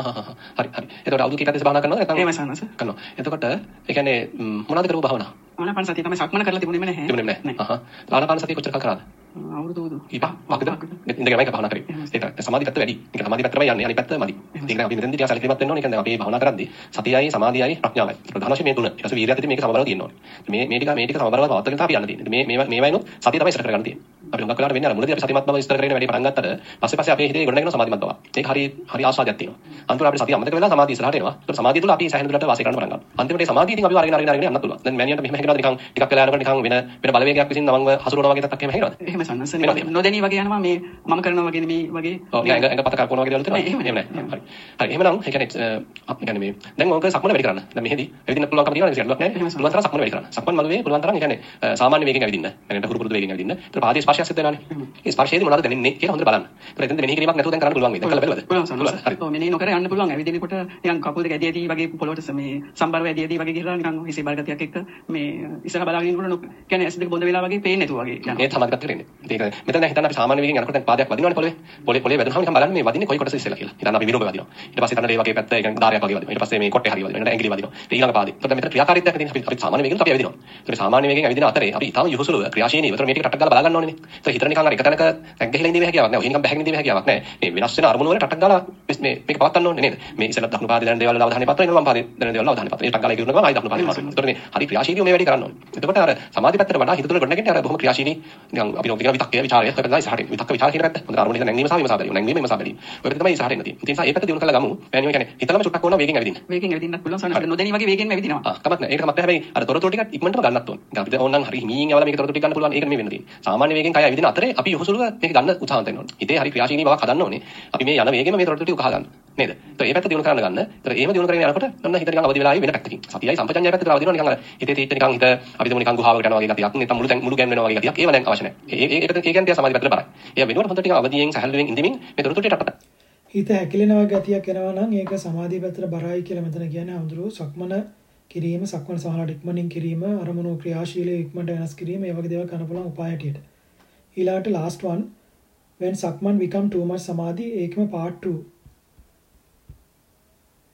එතකොට අවුරුදු කීපයක් තිස්සේ භාවනා කරනවද නැත්නම්? එහෙමයි සන්නස. කරනවා. එතකොට ඒ කියන්නේ මොනවද කරපු භාවනා? ආනාපාන සතිය තමයි සක්මන කරලා තිබුණේම නැහැ. තිබුණේම නැහැ. ආනාපාන සතිය කොච්චර කල් කරාද? අවුරුදු කීපක් වගේද? ඉඳගෙන මම භාවනා කරේ. ඒක සමාධි පැත්ත වැඩි. ඒක සමාධි පැත්තටම යන්නේ. අනිත් පැත්ත මදි. ඒක දැන් අපි මෙතෙන්දී ටිකක් සැලකිලිමත් වෙන්න ඕනේ. ඒ කියන්නේ අපි භාවනා කරද්දී සතියයි සමාධියයි ප්‍රඥාවයි. ප්‍රධාන වශයෙන් මේ තුන. ඊට පස්සේ වීර්යයත් මේක සමබරව තියෙන්න ඕනේ. මේ ටික සමබරව පවත්වාගෙන තමයි අපි යන්න තියෙන්නේ. මේවයිනොත් සතිය තමයි ඉස්සර කරගන්න තියෙන්නේ. අපි හුඟක් වෙලාවට වෙන්නේ අර මුලදී අපි සතියමත් බව ඉස්සර කරගෙන වැඩි පටන් ගත්තට පස්සේ අපේ හිතේ ගොඩනගෙන සමාධිමත් බව. ඒක හරි ආස්වාදයක් තියෙනවා. අන්තිමට අපිට සතිය අමතක වෙලා සමාධිය ඉස්සරහට එනවා. ඒක සමාධිය තුළ අපි සෑහෙන දුරට වාසය කරන්න පටන් ගන්නවා. අන්තිමට මේ සමාධිය ඉතින් අපි අරගෙන යන්න පුළුවන්. දැන් මෑනියන්ට මෙහෙම හැගෙනවද නිකන් ටිකක් වෙලා යනකොට නිකන් වෙන බලවේගයක් විසින් නමංග හසුරවනවා වගේ තත්ත්වයක් එහෙම හැගෙනවද? එහෙම සන්නස නොදැනී වගේ යනවා මේ මම කරනවා වගේ මේ වගේ ඔව් ඇඟ පත කරපුවා වගේ දේවල් තියෙනවා. එහෙම නෑ. හරි. එහෙමනම් ඒ කියන්නේ මේ දැන් ඕක සක්මන වැඩි කරන්න. දැන් මෙහෙදි ඇවිදින්න පුළුවන්කම තියෙනවා නේද? නෑ. පුළුවන් තරම් සක්මන වැඩි කරන්න. සක්මන් මළුවේ පුළුවන් තරම් ඒ කියන්නේ සාමාන්‍ය වේගෙන් ඇවිදින්න. දැන් හුරු පුරුදු වේගෙන් ඇවිදින්න. ඒතර පාදයේ ස්පර්ශයක් සිද්ධ වෙනවානේ. ඒ ස්පර්ශයේදී මොනවද දැනෙන්නේ කියලා හොඳට බලන්න. ඒතර එතෙන්ද මෙනෙහි කිරීමක් නැතුව දැන් කරන්න පුළුවන් වේද? කළා බැලුවද? පුළුවන් සන්නස. ඔව් මෙනෙහි නොකර යන්න පුළුවන්. ඇවිදිනකොට නිකන් කකුල් දෙක ඇදී ඇදී වගේ පොළොවට මේ සම්බරව ඇදී ඇදී වගේ ගිහලා නිකන් හිසේ බරගතියක් එක්ක මේ ඉස්සරහ බලාගෙන ඉන්නකොට කියන්නේ ඇස් දෙක බොඳ වෙලා වගේ පේන්නේ නැතුව වගේ යනවා. ඒ තමයි ගත කරන්නේ. ඒක මෙතන දැන් හිතන්න අපි සාමාන්‍ය වේගෙන් යනකොට දැන් පාදයක් වදිනවනේ පොළවේ වැදුනහම නිකන් බලන්න මේ වදින්නේ කොයි කොටස ඉස්සෙල්ලා කියලා. හිතන්න අපි විලුඹ වදිනවා. ඊට පස්සේ හිතන්න මේ වගේ පැත්ත ඒ කියන්නේ ධාරයක් වගේ වදිනවා. ඊට පස්සේ මේ කොට්ටේ හරි වදිනවා. ඊට ඇඟිලි වදිනවා. ඊළඟ පාදේ. එතකොට මෙතන ක්‍රියාකාරීත්වයක් තියෙන අපි සාමාන්‍ය වේගෙන් අපි ඇවිදිනවා. ඒතර සාමාන්‍ය වේගෙන් ඇවිදින අතරේ අපි තාම යොහුසුලව ක්‍රියාශීලීව ඒතර මේ ටික ටටක් ගාලා බලා ගන්න ඕනේ නේ. ඒතර හිතන නිකන් අර එක තැනක ඇඟ ගහලා ඉඳීමේ හැකියාවක් නැහැ. ඔය නිකන් බැහැගෙන ඉඳීමේ හැකියාවක් නැහැ. මේ වෙනස් වෙන අරමුණු වල ටටක් ගාලා මේ මේක පවත්වන්න ඕනේ නේද? මේ ඉස්සෙල්ලා දකුණු පාදේ දැන දේවල් අවධානය පත්‍රන ඉන්න වම් පාදේ දැන දේවල් අවධානය පත්‍රන. ඒ ටක් ගාලා ඉවරනවා ආයි දකුණු පාදේ පත්‍රන. ඒතර මේ හරි ක්‍රියාශීලීව මේ වැඩේ කරන්න ඕනේ. එතකොට අර සමාධි පැත්තට වඩා හිත තුළ ගොඩනගන්නේ අර බොහොම ක්‍රියාශීලී නිකන් අපි නොකියන විතක්කය විචාරය ඔය පැත්තයි ඉස්සරහින්. විතක්ක විචාර කියන පැත්ත. හොඳ අරමුණ හිත නැංගීම සහ විමසා බැලීම. නැංගීම විමසා බැලීම. ඔය පැත්ත තමයි ඉස්සරහින් තියෙන්නේ. ඒ නිසා ඒ පැත්ත දිනු කරලා ගමු. මෑනියෝ කියන්නේ හිතලම චුට්ටක් ඕන වේගෙන් ඇවිදින්න. වේගෙන් ඇවිදින්නත් පුළුවන් සන්නස නොදැනී වගේ වේගෙන් ඇවිදිනවා. කමක් නැහැ. ඒක තමයි හැබැයි අර තොරතුරු ටික ඉක්මනටම ගන්නත් ඕනේ. දැන් අපිට ඕනනම් හරි හිමින් යවලා මේක තොරතුරු ටික ගන්න පුළුවන්. ඒක නෙමෙයි වෙන්න තියෙන්නේ. සාමාන්‍ය වේගෙන් කය ඇවිදින අතරේ අපි යොහුසුලුව මේක ගන්න උත්සාහවත් වෙන්න ඕනේ. හිතේ හරි ක්‍රියාශීලී බවක් හදන්න ඕනේ. අපි මේ යන වේගෙම මේ තොරතුරු ටික උකහා ගන්න. නේද? ඒතකොට මේ පැත්ත දිනු කරන්න ගන්න. ඒතකොට එහෙම දිනු කරගෙන යනකොට ඔන්න හිත නිකන් අවදි වෙලා ආවේ වෙන පැත්තකින්. සතියයි සම්පජඤ්ඤය පැත්තට අවදිනවා නිකන් අර හිතේ තීත්ත නිකන් හිත අපි දුමු නිකන් ගුහාවකට යනවා වගේ ගතියක්. නැත්නම් මුළු ගැන් වෙනවා වගේ ගතියක්. ඒව දැන් අවශ්‍ය නැහැ. ඒ පැත්තෙන් කියන්නේ සමාධි පැත්තට බරයි. ඒ වෙනුවට හොඳට ටික අවදියෙන් සැහැල්ලුවෙන් ඉඳමින් මේ තොරතුරු ටික ටට හිත හැකිලෙනවා ගතියක් එනවා නම් ඒක සමාධිය පැත්තට බරයි කියලා මෙතන කියන්නේ අඳුරු සක්මන කිරීම සක්මන සහලට ඉක්මනින් කිරීම අරමුණු ක්‍රියාශීලී ඉක්මනට වෙනස් කිරීම මේ වගේ දේවල් කරන්න පුළුවන් උපාය හැටියට. ඊළාට last one when Sakman become too much samadhi ඒකම part 2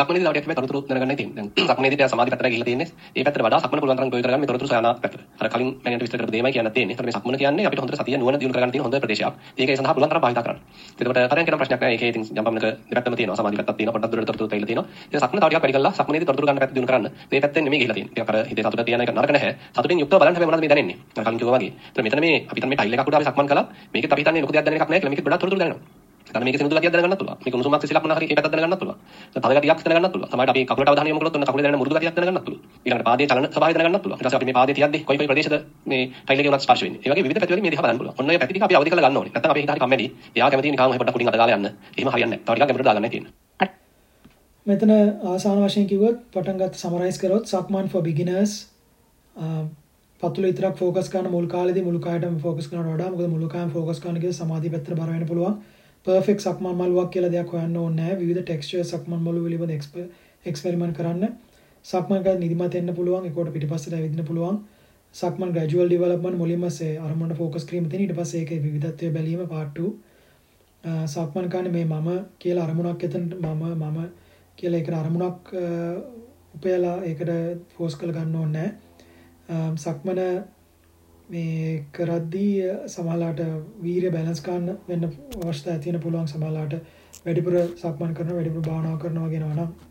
සක්මනේදී තව ටිකක් මේ තොරතුරු දැනගන්නයි තියෙන්නේ. දැන් සක්මනේදී දැන් සමාධි පැත්තට ගිහිල්ලා තියෙන්නේ. ඒ පැත්තට වඩා සක්මන පුළුවන් තරම් ප්‍රයෝග කරගන්න මේ තොරතුරු සොයන පැත්තට. අර කලින් මම විස්තර කරපු දෙයමයි කියන්න තියෙන්නේ. ඒතර මේ සක්මන කියන්නේ අපිට හොඳට සතිය නුවණ දියුණු කරගන්න තියෙන හොඳ ප්‍රදේශයක්. ඒක ඒ සඳහා පුළුවන් තරම් භාවිත කරන්න. එතකොට තරම් කෙනා ප්‍රශ්නයක් නැහැ. ඒකේ ඉතින් ජම්පම්නක දෙපැත්තම තියෙනවා. සමාධි පැත්තක් තියෙනවා. පොඩ්ඩක් දුරට තොරතුරු තේිලා තියෙනවා. ඉතින් සක්මන තව ටිකක් වැඩි කරලා සක්මනේදී තොරතුරු ගන්න පැත්ත දියුණු කරන්න. මේ පැත්තෙන් නෙමෙයි ගිහිල්ලා තියෙන්නේ. ටිකක් අර හිතේ සතුට තියන එක නරක නැහැ. සතුටින් යුක්තව බලන්න හැබැයි මොනවද මේ දැනෙන්නේ. අර කලින් කිව්වා වගේ. ඒතර මෙතන මේ අපි මේ ටයිල් එකක් උඩ අපි සක්මන් කළා. මේකත් අපි හිතන්නේ ලොකු දෙයක් දැනෙන එකක් නැහැ කියලා. මේකෙත් ගොඩක් තොරතුරු දැනෙනවා. දැන් මේක සිනුදු ගතියක් දැනගන්නත් පුළුවන්. මේක උණුසුමක් සිසිලක් මොනවා හරි ඒ පැත්තට දැනගන්නත් පුළුවන්. තද ගතියක් දැනගන්නත් පුළුවන්. සමහරවිට අපි කකුලට අවධානය යොමු කළොත් ඔන්න කකුලේ දැනෙන මෘදු ගතියක් දැනගන්නත් පුළුවන්. ඊළඟට පාදයේ චලන ස්වභාවය දැනගන්නත් පුළුවන්. ඊට පස්සේ අපි මේ පාදයේ තියද්දි කොයි ප්‍රදේශද මේ ටයිල් එකේ උනත් ස්පර්ශ වෙන්නේ. ඒ වගේ විවිධ පැති වලින් මේ දිහා බලන්න පුළුවන්. ඔන්න ඔය පැති ටික අපි අවදි කරලා ගන්න ඕනේ. නැත්නම් අපි හිත හරි කම්මැලි. එයා කැමති නිකන් ඔය පොඩ්ඩක් උඩින් අත ගාලා යන්න. එහෙම හරියන්නේ නැහැ. තව ටිකක් ගැඹුරට දාගන්නයි තියෙන්නේ. මෙතන ආසාන වශයෙන් කිව්වොත් පටන් ගත්ත සමරයිස් කරොත් සක්මන් for beginners පතුල විතරක් ફોකස් කරන මුල් කාලේදී මුළු කායටම ફોකස් කරනවට වඩා මොකද මුළු කායම ફોකස් කරන කිව්ව සමාධිය පැත්තට බර වෙන්න පුළුවන්. පර්ෆෙක්ට් සක්මන් මළුවක් කියලා දෙයක් හොයන්න ඕනේ නැහැ. විවිධ ටෙක්ස්චර් සක්මන් මළුව පිළිබඳ එක්ස්පෙරිමන්ට් කරන්න. සක්මන් කරලා නිදිමත එන්න පුළුවන්. ඒකට පිටිපස්සට ඇවිදින්න පුළුවන්. සක්මන් ග්‍රැජුවල් ඩෙවලොප්මන්ට් මුලින්ම අරමුණට ફોකස් කිරීම තියෙන. ඊට පස්සේ ඒකේ විවිධත්වය බැලීම part 2. සක්මන් කරන්නේ මේ මම කියලා අරමුණක් එතන මම කියලා ඒකට අරමුණක් උපයලා ඒකට ෆෝස් කරලා ගන්න ඕනේ නැහැ. සක්මන මේ කරද්දී සමහරලාට වීර්ය බැලන්ස් ගන්න වෙන්න අවස්ථා තියෙන පුළුවන්. සමහරලාට වැඩිපුර සක්මන් කරනවා වැඩිපුර භාවනා කරනවා කියනවා නම්